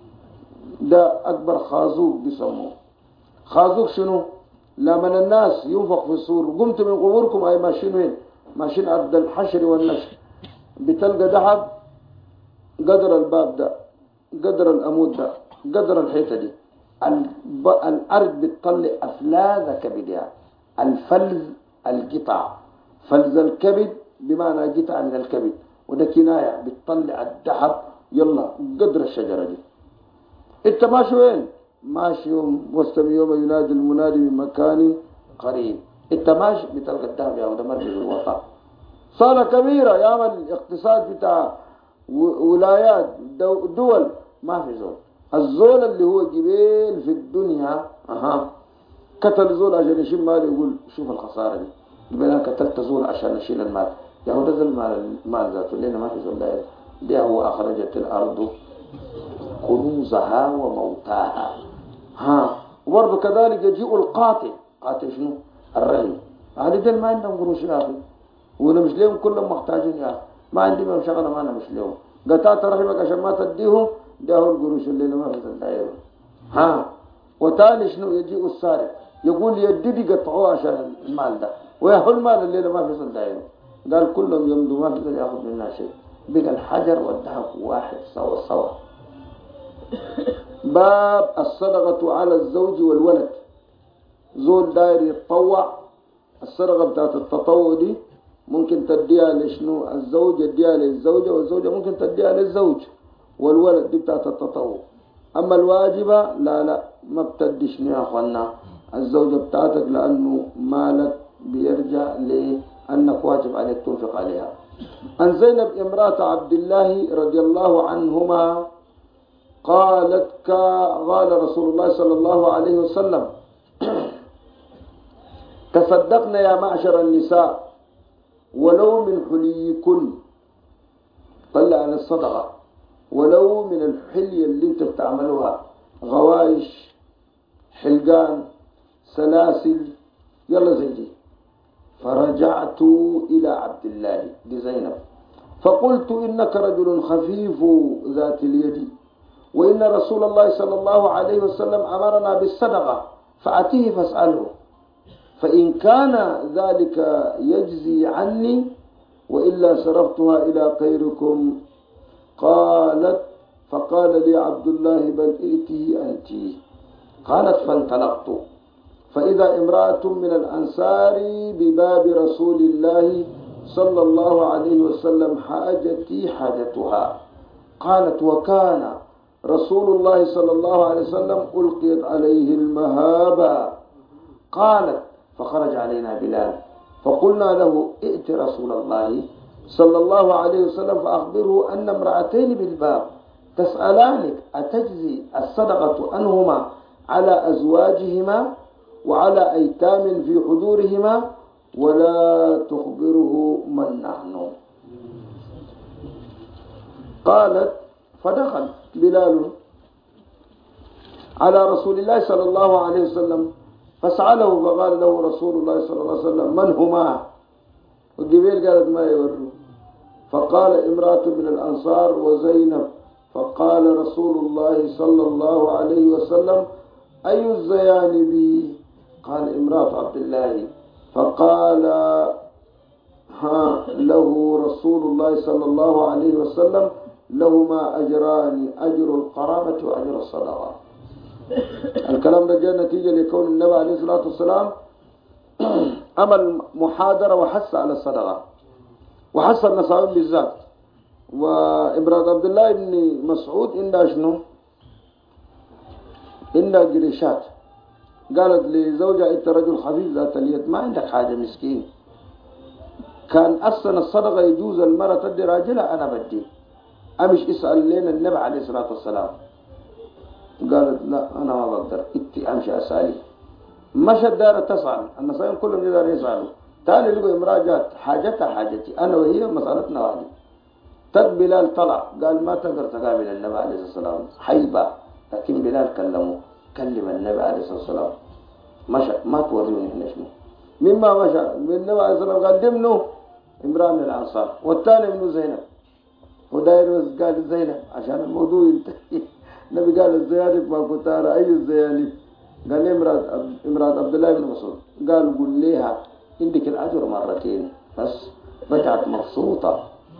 ده أكبر خازوق بيسموه. خازوق شنو؟ لما الناس ينفق في السور قمت من قبوركم أي ماشين وين؟ ماشين أرض الحشر والنشر، بتلقى ذهب قدر الباب ده، قدر الأمود ده، قدر الحيطة دي. الأرض بتطلع أفلاذ كبدها. الفلذ القطع، فلذ الكبد بمعنى قطع من الكبد، وده كناية بتطلع الذهب. يلا قدر الشجرة دي. انت ماشي وين؟ ماشي واستمع يوم ينادي المنادي من مكان قريب. انت ماشي بتلقى الذهب يا وده مركز الوطن. صالة كبيرة يعمل الاقتصاد بتاع ولايات دول. ما في زول. الزول اللي هو جبيل في الدنيا قتل زول عشان يشيل مال، يقول شوف الخسارة دي. يقول انا قتلت زول عشان اشيل المال. يا هو ده زول المال ذاته لنا ما في زول. ده هو اخرجت الارض كنوزها وموتاها. وبرضه كذلك يجيء القاتل. قاتل شنو؟ الرهن. هذه دل ما عندهم قروش يا اخي، ونمش لهم كلهم محتاجين يا اخي. ما عندي ما شغله ما نمش لهم. قطعت رحمك عشان ما تديهم، ده هو القروش اللي ما في الدائره. وتالي شنو؟ يجيء السارق يقول يدي قطعوه عشان المال ده، وياخذ المال اللي ما في الدائره. قال كلهم يمضوا ما في ياخذ منها شيء. بقى الحجر والذهب واحد سوا سوا. باب الصدقة على الزوج والولد. زول داير يتطوع، الصدقة بتاعت التطوع دي ممكن تديها لشنو؟ الزوج يديها للزوجة، والزوجة ممكن تديها للزوج، والولد دي بتاعت التطوع. أما الواجبة لا ما بتدي شنو يا أخوانا الزوجة بتاعتك، لأنه مالك بيرجع لأنك واجب عليك تنفق عليها. عن زينب امرأة عبد الله رضي الله عنهما قالت قال رسول الله صلى الله عليه وسلم تصدقنا يا معشر النساء ولو من حليكن. طلع عن الصدقة ولو من الحلية اللي انت بتعملوها، غوايش، حلقان، سلاسل، يلا زي دي. فرجعت إلى عبد الله دي زينب فقلت إنك رجل خفيف ذات اليد، وإن رسول الله صلى الله عليه وسلم أمرنا بالصدقة فأتيه فاسأله، فإن كان ذلك يجزي عني، وإلا صرفتها إلى خيركم. قالت فقال لي عبد الله بل ائتي أنت. قالت فانطلقت فإذا امرأة من الأنصار بباب رسول الله صلى الله عليه وسلم حاجتي حاجتها. قالت وكان رسول الله صلى الله عليه وسلم ألقيت عليه المهابة. قالت فخرج علينا بلال فقلنا له ائت رسول الله صلى الله عليه وسلم فأخبره أن امرأتين بالباب تسألانك أتجزي الصدقة عنهما على أزواجهما وعلى أيتام في حضورهما، ولا تخبره من نحن. قالت فدخل بلال على رسول الله صلى الله عليه وسلم فسأله فقال له رسول الله صلى الله عليه وسلم من هما؟ والجبيل قالت ما يوروا. فقال امرأة من الأنصار وزينب. فقال رسول الله صلى الله عليه وسلم أي الزيان بي؟ قال امرأة عبد الله. فقال له رسول الله صلى الله عليه وسلم لهما أجران، أجر القرابة وأجر الصدقة. الكلام ده جاء نتيجة لكون النبي عليه الصلاة والسلام عمل محاضرة وحث على الصدقة، وحث النصارى بالذات. وإبراهيم عبد الله بن مسعود إنها شنو؟ إنها قريشات. قالت لزوجها أنت رجل خفيف ذات اليد، ما عندك حاجة مسكين. كان أصلا الصدقة يجوز المرأة تدي راجلها، أنا بدي أمش اسأل لنا النبي عليه الصلاة والسلام. قالت لا أنا ما بقدر، إنتي أمشي أسألي. مشت دار تسأل، النصارى كلهم دار يسألوا. تاني لقوا امرأة جات حاجتها حاجتي، أنا وهي مسألتنا واحدة. تد بلال طلع قال ما تقدر تقابل النبي عليه الصلاة والسلام، حيبة. لكن بلال كلم النبي عليه الصلاة والسلام. مشى، ما توروني هنا شنو. مما مشى من النبي عليه الصلاة والسلام قال دي منه امرأة من الأنصار، والثاني منه زينب. وداير قال زينب عشان الموضوع ينتهي. النبي قال الزيالب ما كتار، أي الزيالب؟ قال امرأة عبد الله بن مسعود. قال قل ليها عندك الأجر مرتين بس. رجعت مبسوطة.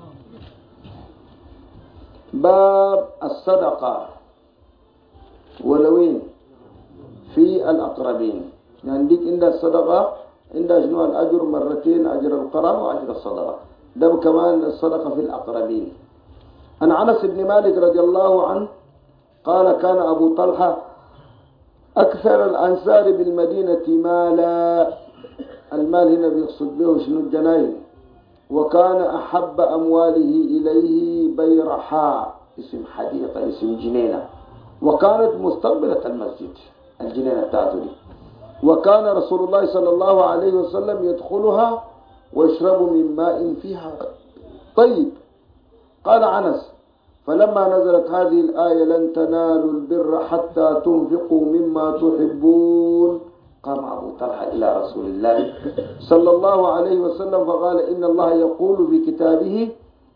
باب الصدقة ولوين في الأقربين. يعني ديك عند الصدقة عند شنو الأجر مرتين، أجر القرابة وأجر الصدقة. ده كمان الصدقة في الأقربين. عن أنس بن مالك رضي الله عنه قال كان أبو طلحة أكثر الأنصار بالمدينة مالا. المال هنا بيقصد به شنو؟ الجناين. وكان أحب أمواله إليه بيرحاء، اسم حديقة، اسم جنينة، وكانت مستقبلة المسجد، الجنينة بتاعته دي. وكان رسول الله صلى الله عليه وسلم يدخلها ويشرب من ماء فيها طيب. قال أنس فلما نزلت هذه الآية لن تنالوا البر حتى تنفقوا مما تحبون، قام أبو طلحة إلى رسول الله صلى الله عليه وسلم فقال إن الله يقول في كتابه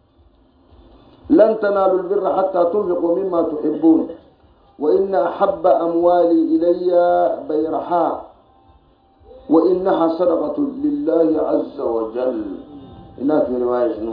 لن تنالوا البر حتى تنفقوا مما تحبون، وإن أحب أموالي إلي بيرحاء، وإنها صدقة لله عز وجل. هناك في رواية شنو؟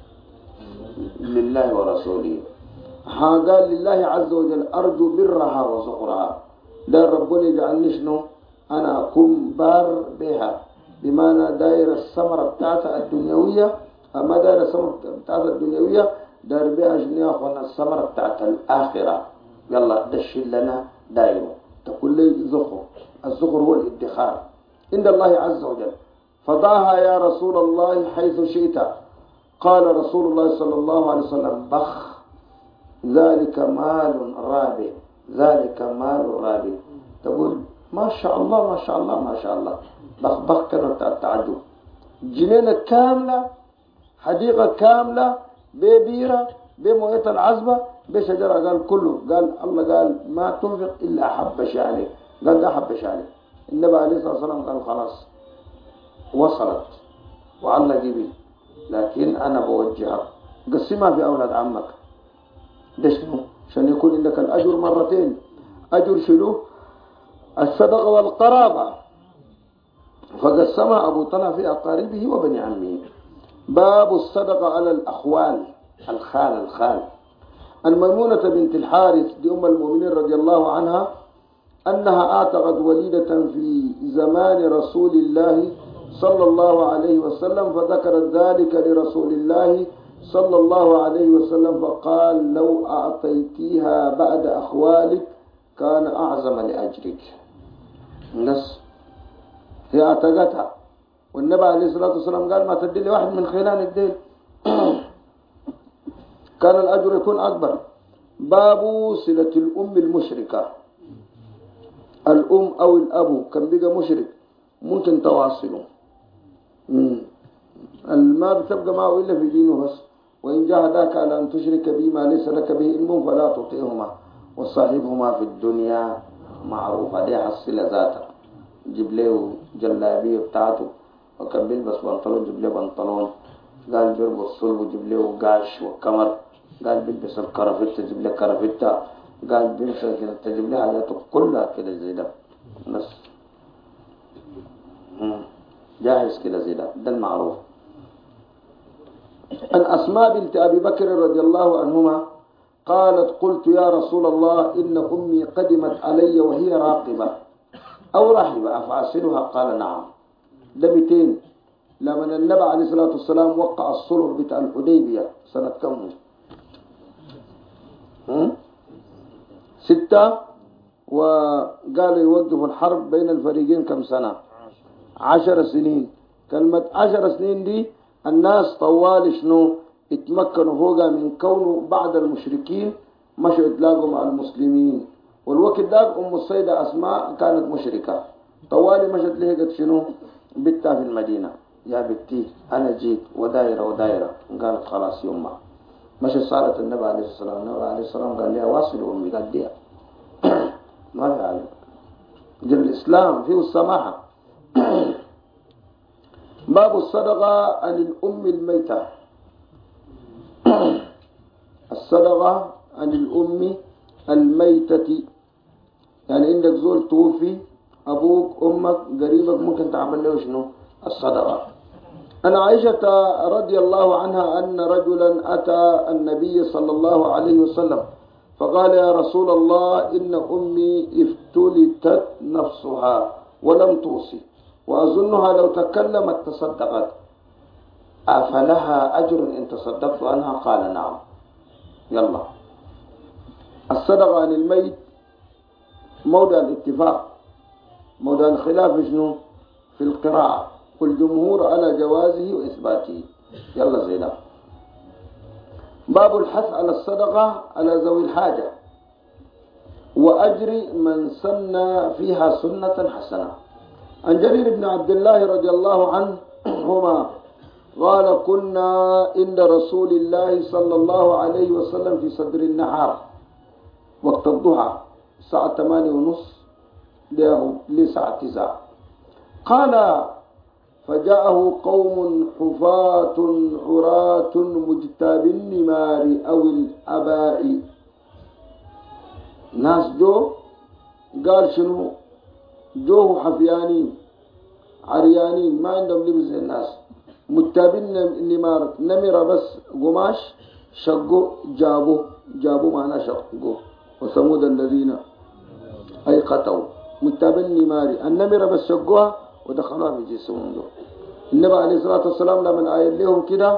لله ورسوله. قال لله عز وجل أرجو برها وزخرها. ده ربنا يجعلني شنو؟ أنا أكون بار بها، بمعنى داير الثمرة بتاعتها الدنيوية. أما داير الثمرة بتاعتها الدنيوية داير بها شنو يا أخوانا؟ الثمرة بتاعت الآخرة. يلا دشي لنا دايره تقول لي زخر. الزخر هو الادخار عند الله عز وجل. فضعها يا رسول الله حيث شئت. قال رسول الله صلى الله عليه وسلم بخ، ذلك مال رابح، ذلك مال رابح. تقول ما شاء الله ما شاء الله ما شاء الله. بخ بخ كانت التعجب. جنينة كاملة، حديقة كاملة، ببيرة، بموية العزبة، بشجرة. قال كله. قال الله قال ما تنفق إلا أحب شيء عليك. قال ده أحب شيء عليك. النبي عليه الصلاة والسلام قال خلاص وصلت وعلى جبل، لكن أنا بوجهك قسمها في أولاد عمك. ده شنو؟ عشان يكون عندك الأجر مرتين. أجر شنو؟ الصدقة والقرابة. فقسمها أبو طلحة في أقاربه وبني عمه. باب الصدقة على الأخوال، الخال. عن ميمونة بنت الحارث دي أم المؤمنين رضي الله عنها أنها أعتقد وليدة في زمان رسول الله صلى الله عليه وسلم، فذكرت ذلك لرسول الله صلى الله عليه وسلم فقال لو أعطيتيها بعد أخوالك كان أعظم لأجرك. بس هي اعتقدها، والنبي عليه الصلاة والسلام قال ما تدي لي واحد من خلانك ديل كان الأجر يكون أكبر. باب صلة الأم المشركة. الأم أو الأب كان بقى مشرك ممكن تواصله، ما بتبقى معه إلا في دينه بس. وإن جاهداك على أن تشرك بي ما ليس لك به علم فلا تطيعهما وصاحبهما في الدنيا معروفة. دي الصلة ذاتها. جيب له جلابية بتاعته وكان بيلبس بنطلون، جيب له بنطلون. قال بيربط صلب وجيب له قاش وكمر. قال بيلبس الكرافتة جيب له كرافتة. قال بيمشي كده تجيب له حاجاته كلها كده زي ده بس جاهز كده زي ده. ده المعروف. عن أسماء بنت أبي بكر رضي الله عنهما قالت قلت يا رسول الله إن أمي قدمت علي وهي راقبة أو راحبة أفأصلها؟ قال نعم. ده 200 لما النبي عليه الصلاة والسلام وقع الصلح بتاع الحديبية سنة كم؟ 6 وقال يوقف الحرب بين الفريقين كم سنة؟ 10 سنين. كلمة 10 سنين دي الناس طوال شنو اتمكنوا فوقها من كونه بعد المشركين مشوا يتلاقوا مع المسلمين. والوقت ده السيدة أسماء كانت مشركة طوالي مشت لهجت شنو بتها في المدينة. يا بنتي أنا جيت ودايرة قالت خلاص يما مشى صارت النبي عليه الصلاة والسلام. النبي عليه الصلاة والسلام قال لها واصلوا أمي قال لها ما في علم. الإسلام فيه السماحة. باب الصدقة عن الأم الميتة. الصدقة عن الأم الميتة يعني عندك زول توفي أبوك أمك قريبك ممكن تعمل له شنو الصدقة. أن عائشة رضي الله عنها أن رجلا أتى النبي صلى الله عليه وسلم فقال يا رسول الله إن أمي افتلتت نفسها ولم توصي وأظنها لو تكلمت تصدقت أفلها أجر إن تصدقت عنها؟ قال نعم. يلا الصدقة عن الميت موضع الاتفاق موضع الخلاف شنو في القراءة والجمهور على جوازه وإثباته. يلا زينا. باب الحث على الصدقة على ذوي الحاجة وأجر من سن فيها سنة حسنة. عن جرير بن عبد الله رضي الله عنهما قال كنا عند رسول الله صلى الله عليه وسلم في صدر النهار وقت الضحى الساعة 8:30 لساعة 9. قال فجاءه قوم حفاة عراة مجتاب النمار أو الأباء. ناس جو قال شنو جو حفيانين عريانين ما عندهم لبس زي الناس مجتابين النمار نمر بس قماش شقوا جابوا معنا شقوا وثمود الذين أي قتوا مجتابين النمار النمر بس شقوها ودخلوها في جسمهم دول. النبي عليه الصلاة والسلام لما آية لهم كده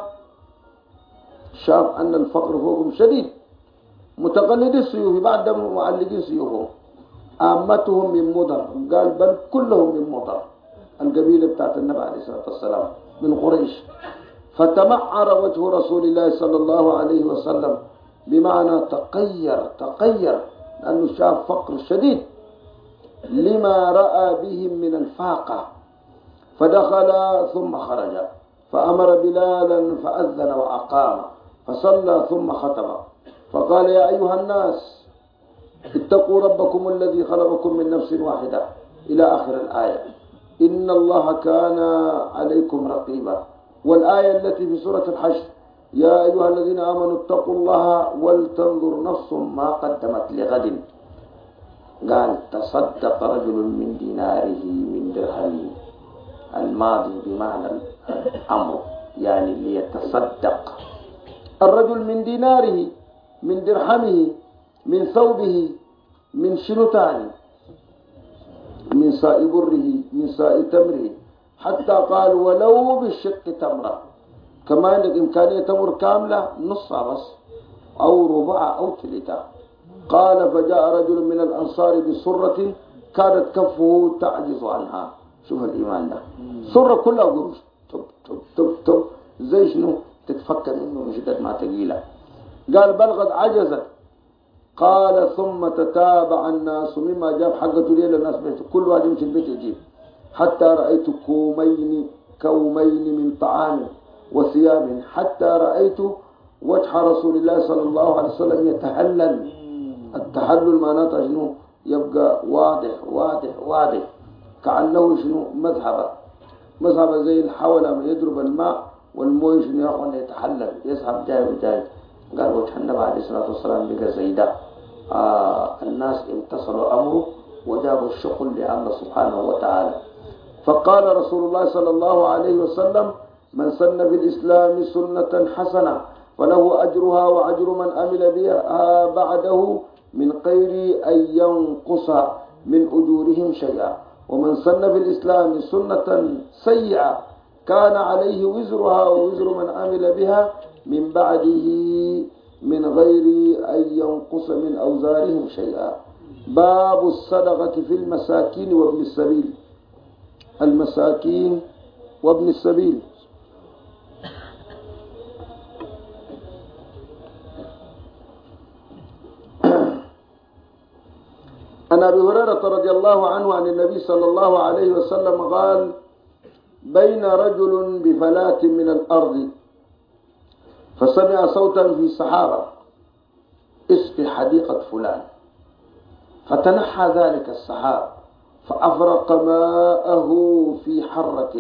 شاف أن الفقر فوقهم شديد متقلدي السيوف بعد معلقين سيوفهم عامتهم من مضر قال بل كلهم من مضر القبيلة بتاعت النبي عليه الصلاة والسلام من قريش. فتمعر وجه رسول الله صلى الله عليه وسلم بمعنى تقير لأنه شاف فقر شديد لما رأى بهم من الفاقة. فدخل ثم خرج فأمر بلالا فأذن وأقام فصلى ثم خطب فقال يا أيها الناس اتقوا ربكم الذي خلقكم من نفس واحدة إلى آخر الآية إن الله كان عليكم رقيبا. والآية التي في سورة الحشر يا أيها الذين آمنوا اتقوا الله ولتنظر نفس ما قدمت لغد. قال تصدق رجل من ديناره من درهمه الماضي بمعنى الأمر يعني ليتصدق الرجل من ديناره من درهمه من ثوبه من شنو تاني من ساء بره من ساء تمره حتى قال ولو بالشق تمرة كما عندك إمكانية تمر كاملة نصها بس أو ربع أو ثلثة. قال فجاء رجل من الأنصار بسرة كادت كفه تعجز عنها. شوف الإيمان ده سرة كلها قروش تب زي شنو تتفكر منه من شدة ما تقيلة. قال بلغت عجزت. قال ثم تتابع الناس مما جاب حقته ليلة الناس بيته كل واحد يمشي البيت يجيب حتى رأيت كومين من طعام وثياب حتى رأيت وجه رسول الله صلى الله عليه وسلم يتهلل. التحلل معناته شنو يبقى واضح كأنه شنو مذهبة زي الحول لما يضرب الماء والمويه شنو ياخذ يتحلل يسحب جاي وجاي. قال وجه النبي عليه الصلاة والسلام بقى زي ده. الناس امتصلوا أمره وجابوا الشغل لله سبحانه وتعالى. فقال رسول الله صلى الله عليه وسلم من سن في الإسلام سنة حسنة فله أجرها وأجر من عمل بها بعده من غير أن ينقص من أجورهم شيئا، ومن سن في الإسلام سنة سيئة كان عليه وزرها ووزر من عمل بها من بعده من غير أن ينقص من أوزارهم شيئا. باب الصدقة في المساكين وابن السبيل. المساكين وابن السبيل. عن أبي هريرة رضي الله عنه عن النبي صلى الله عليه وسلم قال: بين رجل بفلاة من الأرض فسمع صوتا في سحابة: اسق حديقة فلان، فتنحى ذلك السحاب فأفرق ماءه في حرة،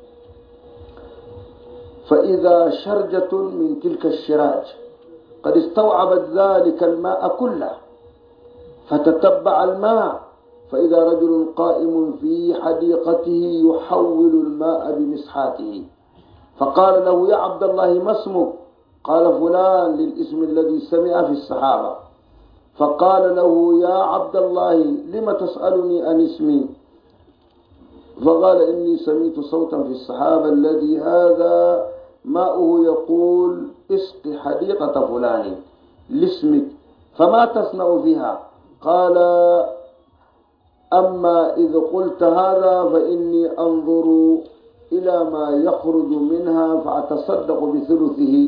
فإذا شرجة من تلك الشراج قد استوعبت ذلك الماء كله، فتتبع الماء فإذا رجل قائم في حديقته يحول الماء بمسحاته، فقال له: يا عبد الله ما اسمك؟ قال: فلان، للاسم الذي سمع في السحابة. فقال له: يا عبد الله لم تسألني عن اسمي؟ فقال: إني سمعت صوتا في السحابة الذي هذا ماؤه يقول: اسق حديقة فلان لاسمك، فما تصنع فيها؟ قال: أما إذ قلت هذا فإني أنظر إلى ما يخرج منها فأتصدق بثلثه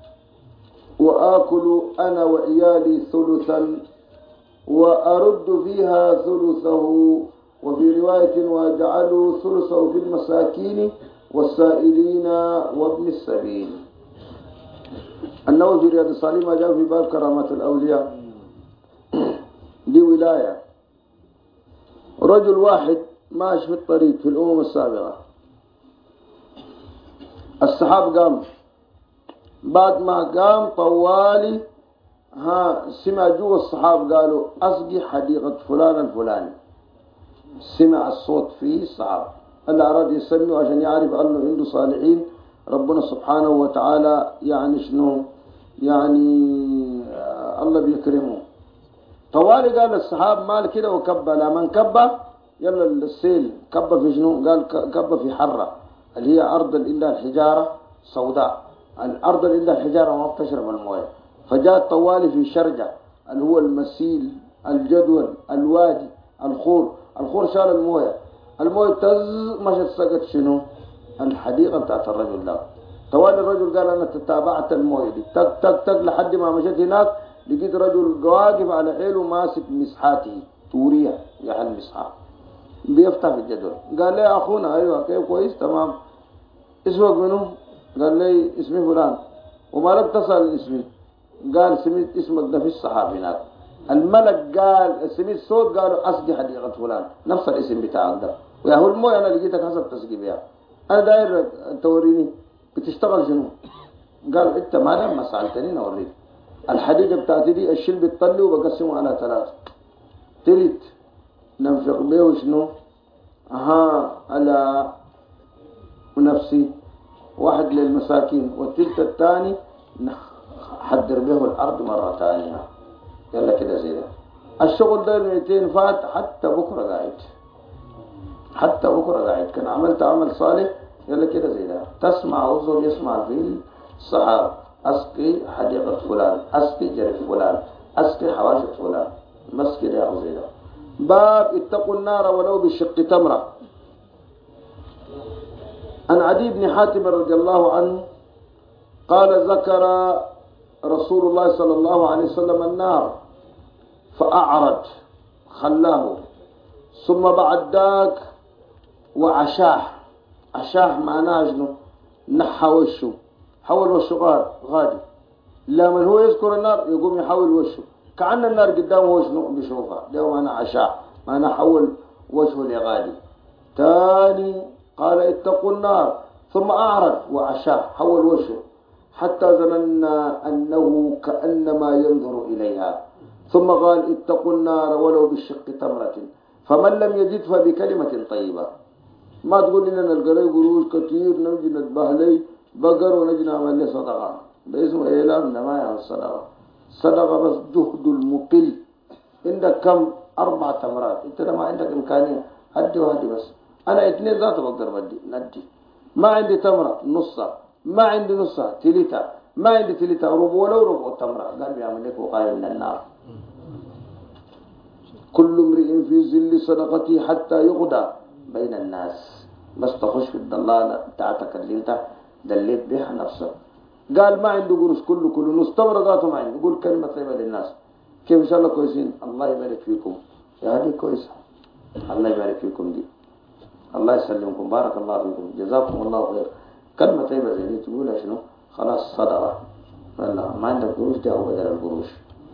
وآكل أنا وعيالي ثلثا وأرد فيها ثلثه، وفي رواية: وأجعل ثلثه في المساكين والسائلين وابن السبيل. النووي في رياض الصالحين ما جاء في باب كرامات الأولياء. دي ولاية. رجل واحد ماشي في الطريق في الأمم السابقة، السحاب قام، بعد ما قام طوالي سمع جوا السحاب قالوا: أسقي حديقة فلان الفلاني. سمع الصوت فيه السحاب، اللي أراد يسميه عشان يعرف أنه عنده صالحين ربنا سبحانه وتعالى يعني شنو يعني الله بيكرمه. طوالي قال السحاب مال كده وكبه، لما كبه يلا السيل كبه في شنو؟ قال كبه في حرة اللي هي أرض إلا الحجارة سوداء، الأرض إلا الحجارة ما بتشرب المويه. فجاء طوالي في شرجة اللي هو المسيل، الجدول، الوادي، الخور شال المويه مشت سقط شنو؟ الحديقة بتاعت الرجل ده. طوالي الرجل قال: أنا تتابعت المويه دي تك تك تك لحد ما مشيت هناك لقيت رجل واقف على حيله ماسك مسحاته تورية يعني مسحة بيفتح في الجدول. قال لي: أخونا أيوة كيف كويس تمام، اسمك منه؟ قال لي: اسمي فلان. وما لك تصل اسمي؟ قال: سمعت اسمك ده في السحاب هناك. الملك قال سمعت صوت قالوا: أسقي حديقة فلان، نفس الاسم بتاعك ده، ويا هو المويه أنا لقيتك حسب تسقي بها، أنا داير توريني بتشتغل شنو؟ قال: أنت ما دام ما سألتني نوريك. الحديقة بتاعتي دي الشيل بتطلي وبقسمه على 3، تلت ننفق به شنو؟ على نفسي، 1 للمساكين، والتلت الثاني نحضر به الأرض مرة ثانية. يلا كده زي ده الشغل ده 200 فات حتى بكرة قاعد، كان عملت عمل صالح. يلا كده زي ده تسمع وزر يسمع في السحاب: أسقي حديقة فلان، أسقي جرف فلان، أسقي حواشة فلان، بس كده يا زي ده. باب اتقوا النار ولو بشق تمرة. عن عدي بن حاتم رضي الله عنه قال: ذكر رسول الله صلى الله عليه وسلم النار فأعرض خلاه، ثم بعد ذاك وعشاه. عشاه معناه شنو؟ نحى وشه، حول وشه غادي. لما هو يذكر النار يقوم يحول وشه كأن النار قدامه هو شنو بيشوفها، ده معنى عشاه، معنى حول وجهه لغادي. ثاني قال: اتقوا النار، ثم أعرض وعشاه حول وجهه حتى ظننا أنه كأنما ينظر إليها، ثم قال: اتقوا النار ولو بالشق تمرة، فمن لم يجد فبكلمة طيبة. ما تقول لنا نلقى لي قروش كثير نمجي نذبح لي بقر ونجي نعمل لي صدقة، ده اسمه إعلام نماية الصدقة. الصدقة بس جهد المقل. عندك كم 4 تمرات، انت ما عندك إمكانية هدي وهدي بس. أنا 2 ذات بقدر بدي ندي، ما عندي تمرة نصها، ما عندي نصها تليتا، ما عندي تليتا ربع ولو ربع تمرة، قال بيعمل لك وقاية من النار. كل امرئ في ظل صدقتي حتى يغدى بين الناس. بس تخش في الضلالة بتاعتك اللي انت دليت بها نفسك. قال ما عنده قرش كله نص تمرة ذاته ما عنده، يقول كلمة طيبة للناس. كيف ان شاء الله كويسين؟ الله يبارك فيكم يا هذه كويسة، الله يبارك فيكم دي، الله يسلمكم، بارك الله فيكم، جزاكم الله خير. كلمة طيبة زي دي تقولها شنو؟ خلاص صدقة. والله ما عندك قروش دي أو بدل القروش.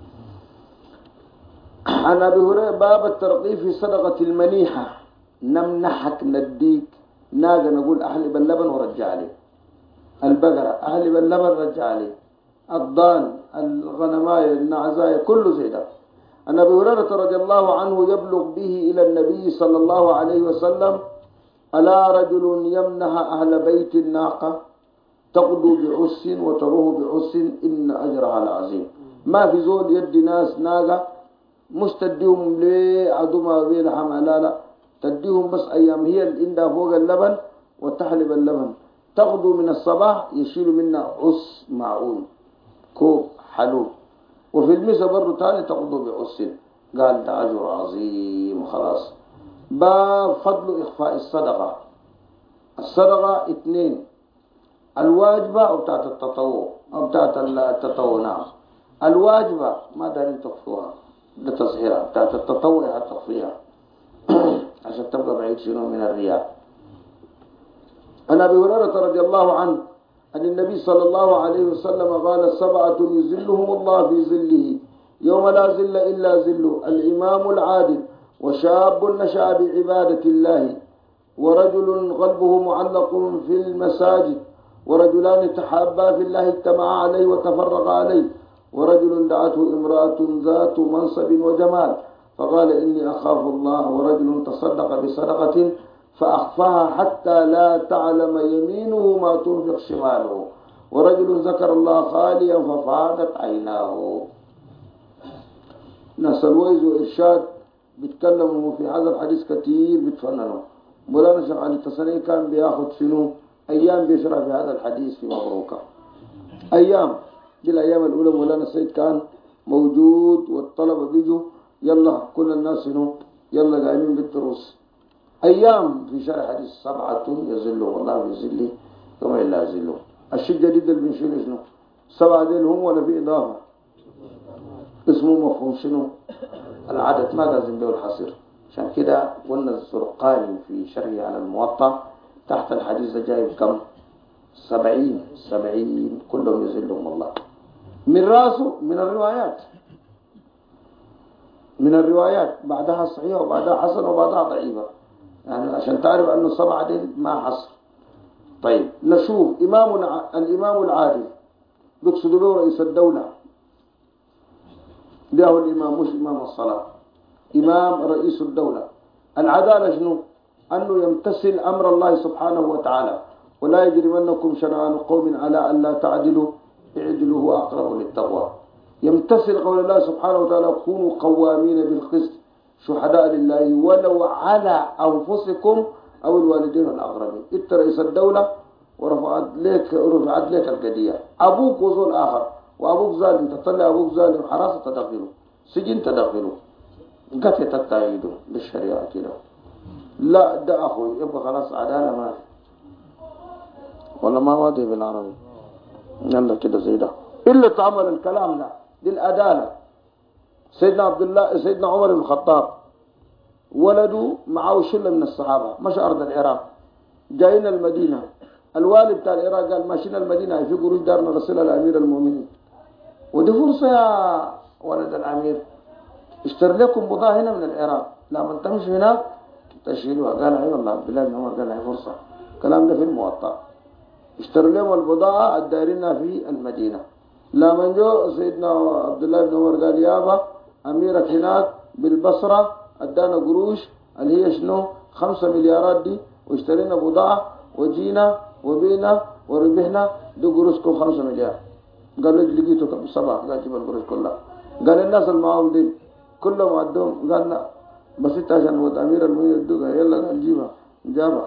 عن أبي هريرة باب الترغيب في صدقة المنيحة. نمنحك نديك ناقة نقول أحلب اللبن ورجع عليه، البقرة أحلب اللبن رجع عليه، الضان الغنماية النعزاية كله زي ده. عن أبي هريرة رضي الله عنه يبلغ به إلى النبي صلى الله عليه وسلم: ألا رجل يمنح أهل بيت الناقة تغدو بعس وتروه بعس إن أجرها العظيم. ما في زول يدي ناس ناقة مش تديهم لعدوما بين حمالا، تديهم بس أيام هي اللي عندها فوق اللبن وتحلب اللبن، تغدو من الصباح يشيل منها عس معون كوب حلوب، وفي المسا برضو تاني تغدو بعس. قال ده أجر عظيم. خلاص. باب فضل إخفاء الصدقة. الصدقة 2: الواجبة أو بتاعت التطوع أو بتاعت التطوع. نعم الواجبة ما دارين تخفوها لتصحيحها، بتاعت التطوع هتخفيها عشان تبقى بعيد شنو من الرياء. عن أبي هريرة رضي الله عنه أن النبي صلى الله عليه وسلم قال: 7 يظلهم الله في ظله يوم لا ظل إلا ظله: الإمام العادل، وشاب نشأ بعبادة الله، ورجل قلبه معلق في المساجد، ورجلان تحابا في الله اجتمعا عليه وتفرقا عليه، ورجل دعته امرأة ذات منصب وجمال فقال: إني أخاف الله، ورجل تصدق بصدقة فأخفاها حتى لا تعلم يمينه ما تنفق شماله، ورجل ذكر الله خاليا ففاضت عيناه. ناس الويز وإرشاد بيتكلموا في هذا الحديث كثير، بيتفننوا. مولانا شيخ علي التصنيع كان بياخد شنو أيام بيشرح في هذا الحديث في مبروكة. أيام دي الأيام الأولى مولانا السيد كان موجود والطلبة بيجوا يلا كل الناس شنو يلا قايمين بالدروس. أيام في شرح حديث 7 يظلهم الله في ظله يوم لا يظلهم. الشيء الجديد اللي بنشيله شنو 7 ديل هم ولا في إضافة اسمه مفهوم شنو العدد، ما لازم له الحصر. عشان كده قلنا الزرقاني في شرحه على الموطأ تحت الحديث جايب كم 70 كلهم يظلهم الله من راسه من الروايات بعدها صحيحة وبعدها حسن وبعدها ضعيفة، يعني عشان تعرف أنه 7 دي ما حصر. طيب نشوف الإمام العادل بيقصد له رئيس الدولة، ده هو الإمام مش إمام الصلاة، إمام رئيس الدولة. العدالة شنو؟ أنه يمتثل أمر الله سبحانه وتعالى، ولا يجرمنكم شنآن قوم على أن لا تعدلوا اعدلوا هو أقرب للتقوى. يمتثل قول الله سبحانه وتعالى: كونوا قوامين بالقسط شهداء لله ولو على أنفسكم أو الوالدين والأقربين. أنت رئيس الدولة ورفعت لك القضية، أبوك وزول آخر وأبوك ظالم، تطلع أبوك ظالم حراسة تدخله، سجن تدخله، قتل تتعيده بالشريعة كده. لا ده أخوي يبقى خلاص عدالة ما في ولا ما واضح بالعربي يلا كده زي ده إلا تعمل الكلام ده دي العدالة. سيدنا عمر بن الخطاب ولده معه شلة من الصحابة مش أرض العراق، جايين المدينة، الوالد بتاع العراق قال ماشيين المدينة في قروش دارنا رسولها لأمير المؤمنين، ودي فرصة يا ولد الأمير اشتري لكم بضاعة هنا من العراق، لما تمشي هناك تشيلوها. قال أي والله عبد الله بن عمر قال هي فرصة، الكلام ده في الموطأ. اشتروا لهم البضاعة الدارينها في المدينة. لما جو سيدنا عبد الله بن عمر قال يابا أميرك هناك بالبصرة ادانا قروش اللي هي شنو 5 مليارات دي واشترينا بضاعة وجينا وبينا وربحنا دي قروشكم 5 مليار. قال له لقيته كم 7. قال جيب القروش كلها. قال الناس اللي معاهم دي كلهم عدهم. قال لا بس انت عشان ود امير المؤمنين الدقة. يلا قال جيبها. جابها.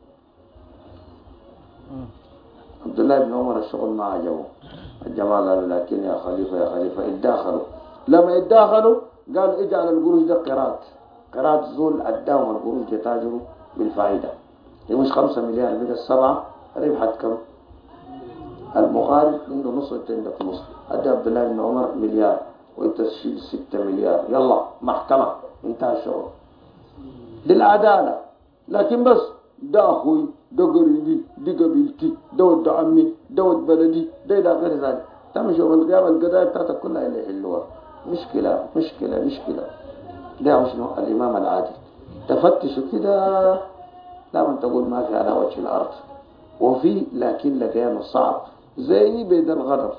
عبد الله بن عمر الشغل ما عجبه. الجماعة قالوا لكن يا خليفة اتداخلوا. لما اتداخلوا قالوا اجعل القروش ده قراط زول اداهم القروش يتاجروا بالفائدة. هي مش 5 مليار بقى 7. ربحت كم؟ المقارب عنده نص وانت عندك نص. ادى عبد الله بن عمر مليار وانت تشيل 6 مليار. يلا محكمة انتهى الشغل. دي العدالة. لكن بس ده اخوي ده قريبي دي قبيلتي ده ود عمي ده ود بلدي ده الى غير ذلك. تمشي يوم القيامة القضايا بتاعتك كلها اللي يحلوها. مشكلة. ده شنو الامام العادل. تفتشوا كده لا من تقول ما في على وجه الارض وفي لكن لقيانه صعب زي بيد الغنم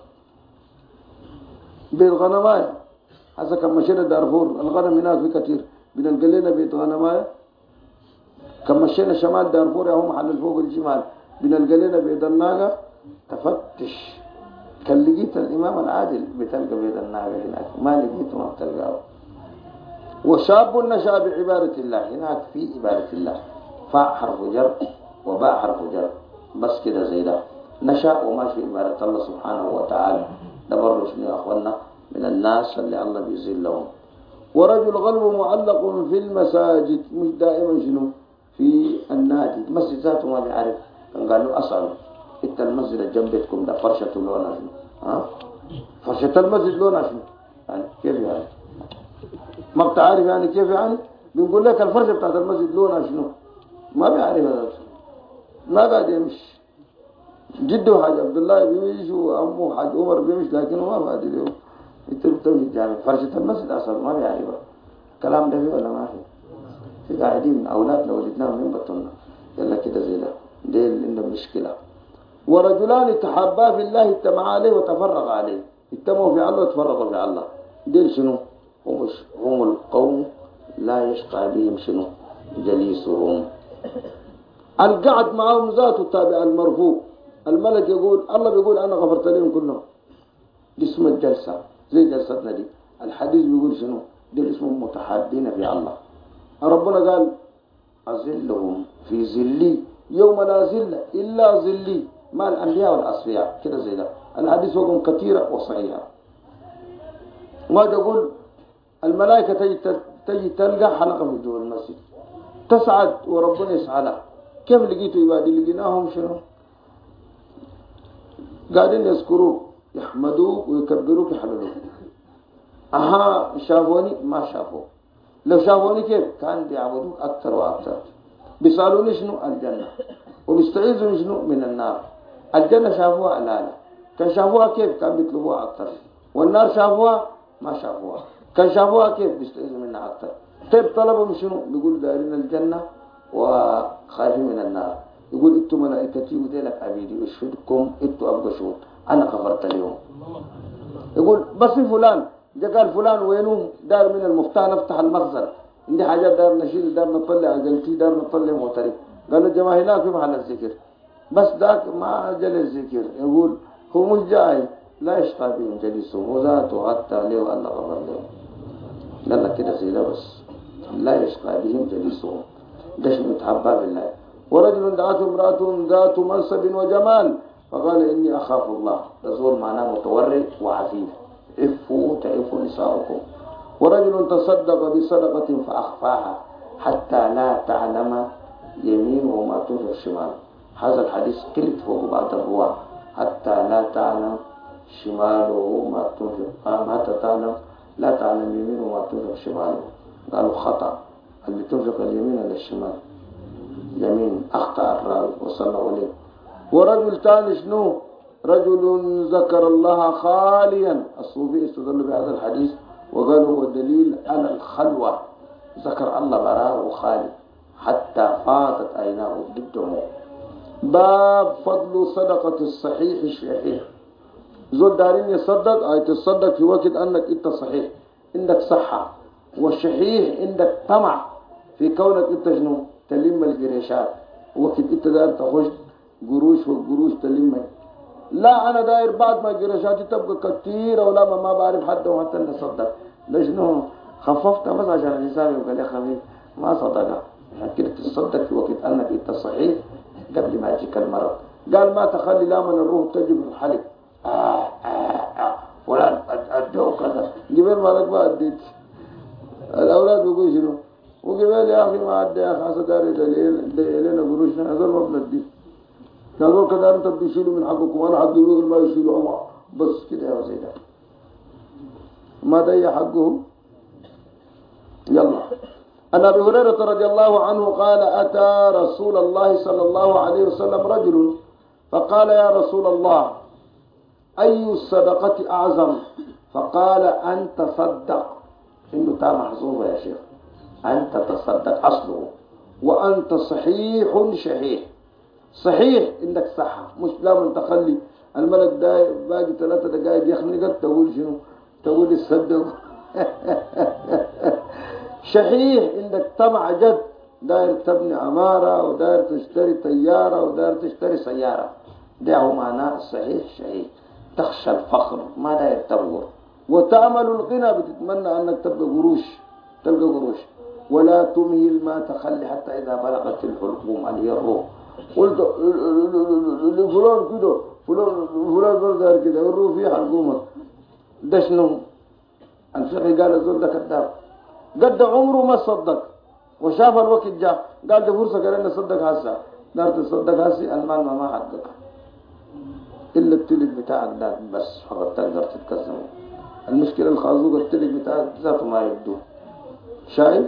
بيد غنمايه. هسه كم مشينا دارفور الغنم هناك في كثير بنلقى لنا بيت غنمايه. كم مشينا شمال دارفور يا هم محل فوق الجمال بنلقى لنا بيت الناقه. تفتش كان لقيت الامام العادل بتلقى بيت الناقه هناك. ما لقيته ما بتلقاه. وشاب نشأ بعبادة الله. هناك في عبادة الله. فاء حرف جر وباء حرف جر بس كده زي ده. نشأ وما في عبادة الله سبحانه وتعالى. نبرر شنو يا أخوانا من الناس اللي الله بيزيل لهم. ورجل قلبه معلق في المساجد. مش دائما شنو في النادي. المسجد ذاته ما بيعرف. كان قال له أسأله انت المسجد اللي جنبتكم ده فرشته لونها شنو؟ فرشة المسجد لونها شنو؟ يعني كيف يعني؟ ما بتعرف يعني كيف يعني؟ بنقول لك الفرشة بتاعت المسجد لونها شنو؟ ما بيعرف هذا. ما قاعد يمشي. جده حاج عبد الله بيمشي وامه حاج عمر بيمشي لكنه ما فاضي اليوم. انت بتمشي الجامع فرشة المسجد اصلا ما بيعرفها. الكلام ده فيه ولا ما في قاعدين اولاد لو ولدناهم من بطننا. يلا كده زي ده. ديل عندهم مشكلة. ورجلان تحابا في الله اجتمعا عليه وتفرقا عليه. اجتمعوا في الله وتفرقوا في الله. ديل شنو؟ هم القوم لا يشقى بهم شنو؟ جليسهم. القعد معهم ذاته تابع المرفوع. الملك يقول الله بيقول أنا غفرت لهم كلهم. دي اسم الجلسة زي جلستنا دي. الحديث بيقول شنو؟ دي اسمهم متحابين في الله. ربنا قال أظلهم في ظلي يوم لا ظل إلا ظلي مع الأنبياء والأصفياء. كده زي ده. الحديث وقم كثيرة وصحيحة. ما تقول الملائكة تجي تلقى حلقة في جوه المسجد تسعد وربنا يسعدها. كيف لقيتوا عبادي؟ لقيناهم شنو؟ قاعدين يذكروك يحمدوك ويكبروك يحللوك. شافوني ما شافوك. لو شافوني كيف كان بيعبدوك أكثر وأكثر. بيسألوني شنو؟ الجنة. وبيستعيذوا شنو؟ من النار. الجنة شافوها لا كان شافوها كيف كان بيطلبوها أكثر. والنار شافوها ما شافوها. كان شافوها كيف بيستعيذوا منها أكثر. طيب طلبوا شنو؟ بيقولوا دارين الجنة وخايفين من النار. يقول انتوا ملائكتي وديلك عبيدي اشهدكم انتوا ابقى شهود انا غفرت اليوم. يقول بس فلان جا قال فلان وينه؟ دار من المفتاح نفتح المخزن عندي حاجات دار نشيل دار نطلع عجلتي دار نطلع موتري. قال الجماعة هناك في محل الذكر بس ذاك ما جل الذكر. يقول هو مش جاي لا يشقى بهم جليسهم وذاته حتى ليه الله غفر لهم. لا كده زي ده بس لا يشقى بهم جليسهم. ده شنو متحبى بالله. ورجل دعته امرأة ذات منصب وجمال فقال إني أخاف الله. رسول معناه متورع وعفيف. عفوا تعفوا نساؤكم. ورجل تصدق بصدقة فأخفاها حتى لا تعلم يمينه ما تنفق شماله. هذا الحديث قلت فوق بعض الرواة حتى لا تعلم شماله ما تنفق حتى تعلم لا تعلم يمينه ما تنفق شماله. قالوا خطأ. اللي تنفق اليمين ولا الشمال؟ يمين. أخطأ الراوي وصلى عليه. ورجل ثاني شنو؟ رجل ذكر الله خاليا. الصوفي استدلوا بهذا الحديث وقالوا هو دليل على الخلوة. ذكر الله براه خالي حتى فاضت عيناه بالدموع. باب فضل صدقة الصحيح الشحيح. زول دارين يصدق تصدق في وقت أنك أنت صحيح عندك صحة والشحيح عندك طمع في كونك أنت شنو تلم القريشات وقت انت داير تخش قروش وقروش تلمها. لا انا داير بعد ما قرشاتي تبقى كتير ولا ما بعرف حد وحتى نصدق. ليش خففتها بس عشان الحساب يبقى لي خفيف ما صدقها. عشان كده تصدق في وقت انك انت صحيح قبل ما يجيك المرض. قال ما تخلي لا من الروح تجب الحلق ولا ادوه كذا. قبل ما لك ما اديت الاولاد بيقولوا شنو؟ وقبل يا اخي ما عدى يا اخي داري لنا قروشنا هذول ما بندي. قالوا كذا انت بتشيلوا من حقكم وانا حقي يقول ما يشيلوا الله بس كده يا زيد ما ضيع حقه. يلا. عن ابي هريره رضي الله عنه قال اتى رسول الله صلى الله عليه وسلم رجل فقال يا رسول الله اي الصدقه اعظم؟ فقال ان تصدق. انه تا محظوظه يا شيخ. ان تتصدق اصله وانت صحيح شحيح. صحيح انك صحة مش لازم تخلي الملك داير باقي 3 دقائق يخنقك تقول شنو؟ تقول الصدق. شحيح انك طمع جد داير تبني عمارة وداير تشتري طيارة وداير تشتري سيارة. ده هو معناه صحيح شحيح. تخشى الفقر ما داير تبغر وتأمل الغنى بتتمنى انك تبقى تلقى قروش ولا تمهل ما تخلي حتى اذا بلغت الحلقوم اللي هي الروح. قلت لفلان كده فلان برضه كده الروح فيه حلقومك. ده شنو؟ الفقه قال الزول ده كذاب قد عمره ما صدق وشاف الوقت جاء قال ده فرصه قال نصدق هسه دار تصدق هسه المال ما حقك الا التلك بتاعك ده بس فقط تقدر تتكسم. المشكله الخازوق التلك بتاعك ذاته ما يبدو. شايف؟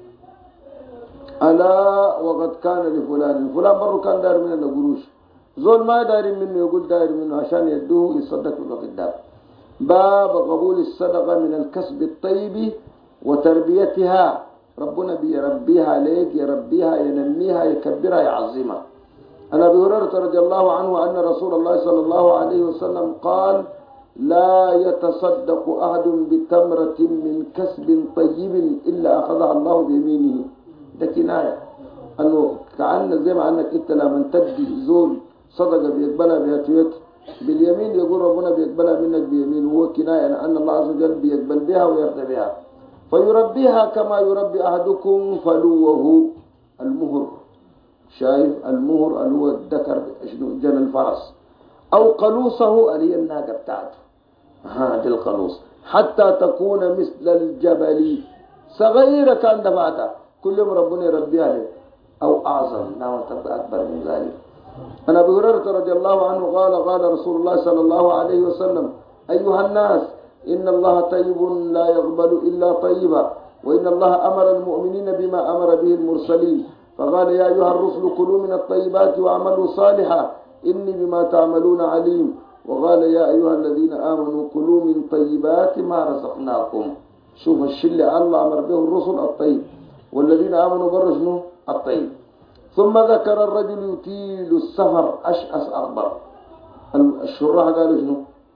ألا وقد كان لفلان برضه كان داير منه قروش زول ما داير منه يقول داير منه عشان يدوه يصدق في الوقت ده. باب قبول الصدقة من الكسب الطيب وتربيتها. ربنا بيربيها ليك يربيها ينميها يكبرها يعظمها. عن ابي هريرة رضي الله عنه أن رسول الله صلى الله عليه وسلم قال لا يتصدق أحد بتمرة من كسب طيب إلا أخذها الله بيمينه. ده كناية أنه كأن زي ما أنك أنت لما تدي زول صدقة بيقبلها بيتويت باليمين يقول ربنا بيقبلها منك بيمين. وهو كناية أن الله عز وجل بيقبل بها ويرضى بها. فيربيها كما يربي أحدكم فلوه المهر. شايف المهر اللي هو الذكر جن الفرس أو قلوصه اللي هي الناقة بتاعته. دي القلوص حتى تكون مثل الجبل صغيرة كان دفعتها كل يوم ربنا يربيها لك أو أعظم نعم تبقى أكبر من ذلك. عن أبي هريرة رضي الله عنه قال رسول الله صلى الله عليه وسلم أيها الناس إن الله طيب لا يقبل إلا طيبا وإن الله أمر المؤمنين بما أمر به المرسلين فقال يا أيها الرسل كلوا من الطيبات واعملوا صالحا إني بما تعملون عليم. وقال يا أيها الذين آمنوا كلوا من طيبات ما رزقناكم. شوف الشلة الله أمر به الرسل الطيب والذين آمنوا برجنوا الطيب. ثم ذكر الرجل يطيل السفر أشأس أغبر. الشراح قالوا شنو؟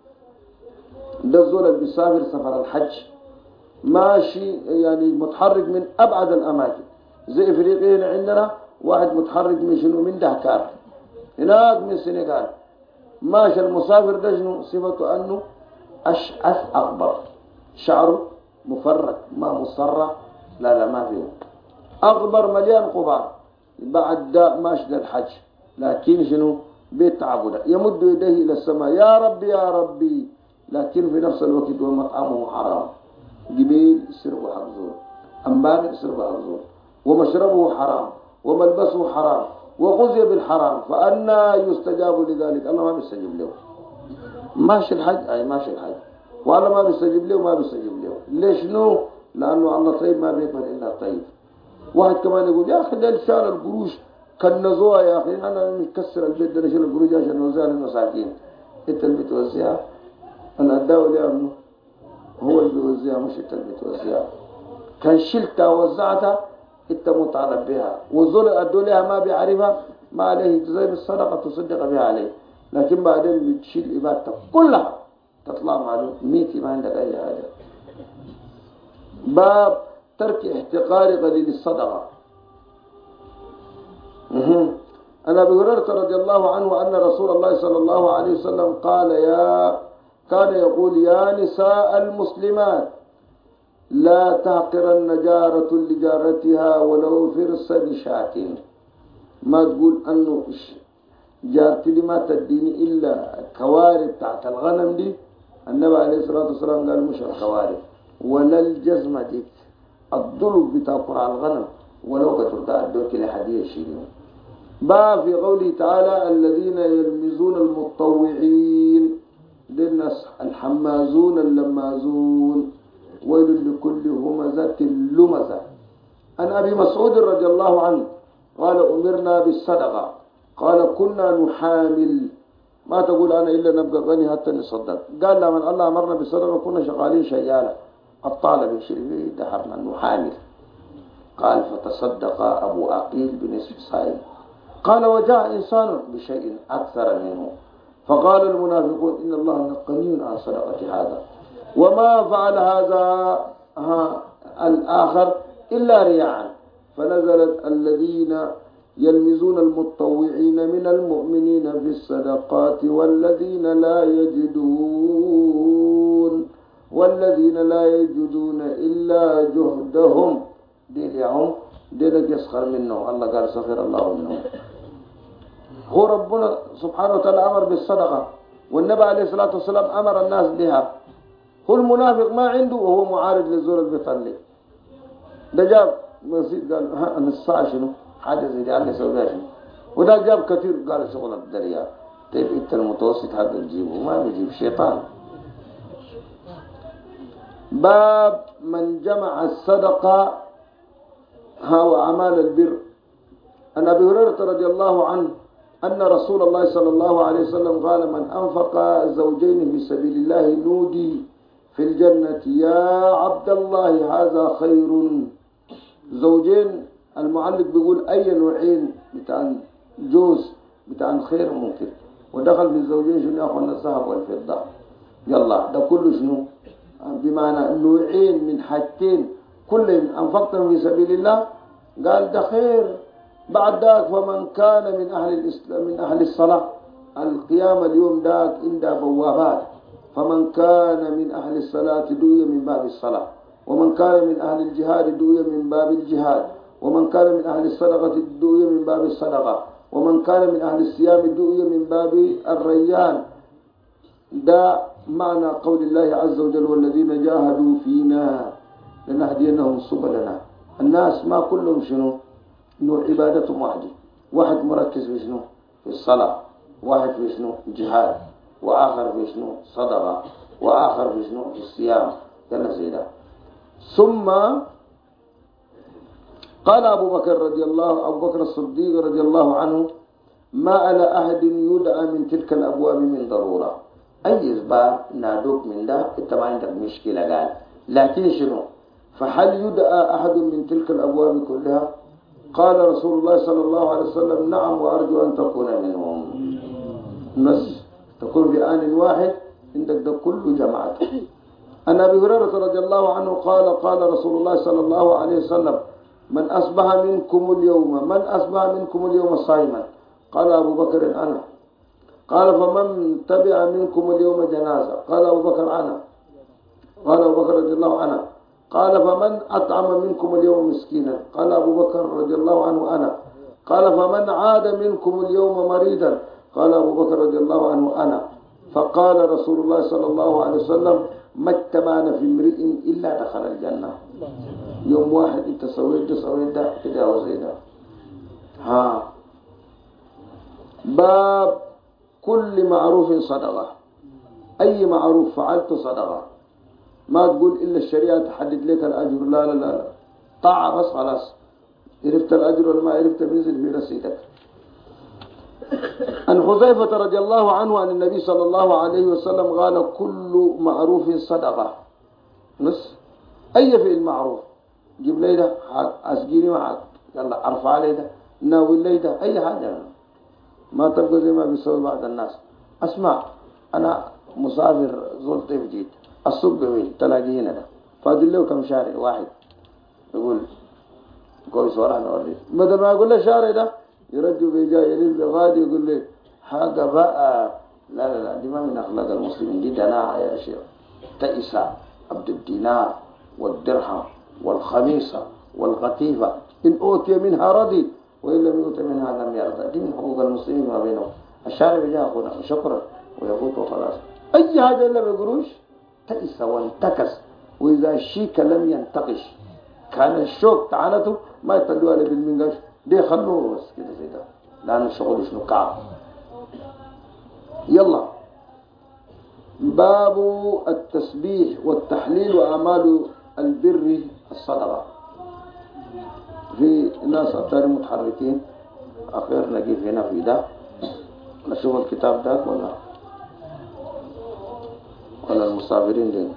ده الزول اللي بيسافر سفر الحج ماشي يعني متحرك من أبعد الأماكن زي إفريقيا هنا عندنا واحد متحرك من شنو من دهكار هناك من السنغال ماشي المسافر ده شنو صفته أنه أشأس أغبر شعره مفرق ما مصرة لا ما فيه أغبر مليان غبار بعد ده ماشي للحج لكن شنو بيتعبد يمد يديه إلى السماء يا ربي يا ربي لكن في نفس الوقت ومطعمه حرام جبيل يسربه حق زور أنبان يسربه حق زور ومشربه حرام وملبسه حرام وغذي بالحرام فأنا يستجاب لذلك. الله ما بيستجيب له ماشي الحج أي ماشي الحج والله ما بيستجيب له ما بيستجيب له. ليش نو؟ لأنه الله طيب ما بيقبل إلا طيب. واحد كمان يقول يا أخي ده شال القروش كنزوها يا أخي أنا مكسر البيت ده نشيل القروش عشان نوزعها للمساكين. أنت اللي بتوزعها أنا أداوي لأنه هو اللي بيوزعها مش أنت اللي بتوزعها. كان شلتها ووزعتها أنت مطالب بها والزول أدوا لها ما بيعرفها ما عليه زي بالصدقة تصدق بها عليه لكن بعدين بتشيل إبادتك كلها تطلع معلوم ميتي ما عندك أي حاجة. باب ترك احتقار قليل الصدقة. عن أبي هريرة رضي الله عنه أن رسول الله صلى الله عليه وسلم كان يقول يا نساء المسلمات لا تحقرن جارة لجارتها ولو فرس بشاة. ما تقول أنه جارتي دي ما تديني إلا كوارب تحت الغنم دي. النبي عليه الصلاة والسلام قال مش الكوارب ولا الجزمة دي الضلب بتاكل على الغنم ولو قتلت أدوك لحديث شيء. باب في قوله تعالى الذين يلمزون المتطوعين للناس الحمازون اللمازون ويل لكل همزة لمزة. عن أبي مسعود رضي الله عنه قال أمرنا بالصدقة قال كنا نحامل ما تقول أنا إلا نبقى غني حتى نصدق. قال لمن الله أمرنا بالصدقة كنا شغالين شيالة الطالب يشري دحرنا نحامل. قال فتصدق أبو عقيل بنصف صاع. قال وجاء إنسان بشيء أكثر منه فقال المنافقون إن الله غني عن صدقة هذا وما فعل هذا الآخر إلا رياعا. فنزلت الذين يلمزون المتطوعين من المؤمنين في الصدقات والذين لا يجدون إلا جهدهم ديلهم ديلك يسخر منه. الله قال سخر الله منه. هو ربنا سبحانه وتعالى أمر بالصدقة والنبي عليه الصلاة والسلام أمر الناس بها. هو المنافق ما عنده وهو معارض للزور البيطلي ده جاب مسجد قال أنا الساعة شنو حاجة زي دي قال لي سويها شنو وده جاب كثير قال شغل الدريا. طيب انت المتوسط حق تجيبه ما بيجيب شيطان. باب من جمع الصدقة وأعمال البر. عن أبي هريرة رضي الله عنه أن رسول الله صلى الله عليه وسلم قال من أنفق زوجين في سبيل الله نودي في الجنة يا عبد الله هذا خير. زوجين المعلق بيقول أي نوعين بتاع جوز بتاع خير ممكن ودخل في الزوجين شنو يأخذنا الذهب والفضة. يلا ده كله شنو بمعنى نوعين من حاجتين كلهم أنفقتهم في سبيل الله قال ده خير. بعد ذاك فمن كان من أهل الإسلام من أهل الصلاة القيامة اليوم ذاك عند بوابات فمن كان من أهل الصلاة دوي من باب الصلاة ومن كان من أهل الجهاد دوي من باب الجهاد ومن كان من أهل الصدقة دوي من باب الصدقة ومن كان من أهل الصيام دوي من باب الريان. ده معنى قول الله عز وجل والذين جاهدوا فينا لنهدينهم سبلنا. الناس ما كلهم شنو نوع عبادتهم واحد مركز في شنو في الصلاة واحد في شنو جهاد وآخر في شنو صدقة وآخر في شنو في الصيام كلا زيدا. ثم قال أبو بكر الصديق رضي الله عنه ما على أحد يدعى من تلك الأبواب من ضرورة. أي أسباب نادوك من ده أنت ما عندك مشكلة قال لكن شنو فهل يدعى أحد من تلك الأبواب كلها؟ قال رسول الله صلى الله عليه وسلم نعم وأرجو أن تكون منهم. بس تكون في آن واحد عندك ده كله جماعته. أن أبي هريرة رضي الله عنه قال رسول الله صلى الله عليه وسلم من أصبح منكم اليوم صائما. قال أبو بكر أنا. قال فمن تبع منكم اليوم جنازة. قال أبو بكر أنا. قال أبو بكر رضي الله عنه. قال فمن أطعم منكم اليوم مسكينا. قال أبو بكر رضي الله عنه أنا. قال فمن عاد منكم اليوم مريضا. قال أبو بكر رضي الله عنه أنا. فقال رسول الله صلى الله عليه وسلم ما اجتمعنا في امرئ إلا دخل الجنة. يوم واحد انت سويت ده كده وزي ده. باب كل معروف صدقة. أي معروف فعلت صدقة. ما تقول إلا الشريعة تحدد لك الأجر لا طاعة بس خلاص عرفت الأجر ولا ما عرفت بينزل في رصيدك. عن حذيفة رضي الله عنه عن النبي صلى الله عليه وسلم قال كل معروف صدقة. بس أي فعل معروف جيب لي ده أسجيني معك يلا أرفع لي ده ناول لي ده أي حاجة ما تبقى زي ما بيسوي بعض الناس. أسمع أنا مسافر زول طيف جيد السوق قوي تلاقي هنا ده فاضل له كم شارع واحد يقول كويس ورانا وريد بدل ما أقول له شارع ده يرجو بيجا يليل بغادي يقول لي حاجة بقى. لا لا لا، دي ما من أخلاق المسلمين، دي دناعة يا شيخ. تئس عبد الدينار والدرهم والخميصة والقتيفة، إن أوتي منها رضي وإن لم يؤت منها لم يرضى. دي من حقوق المسلمين ما بينهم. الشارع بيجا أخونا شكرا ويفوت وخلاص. أي حاجة إلا بقروش تئس وانتكس. وإذا الشيك لم ينتقش كان الشوك تعنته ما يطلعوا عليه بالمنقاش، دي خلوه بس كده زي ده، لأن الشغل شنو كعب. يلا، باب التسبيح والتحليل وأعمال البر الصدقة. في ناس أكثر متحركين أخير نجيب هنا في ده، نشوف الكتاب ده ولا المسافرين دي.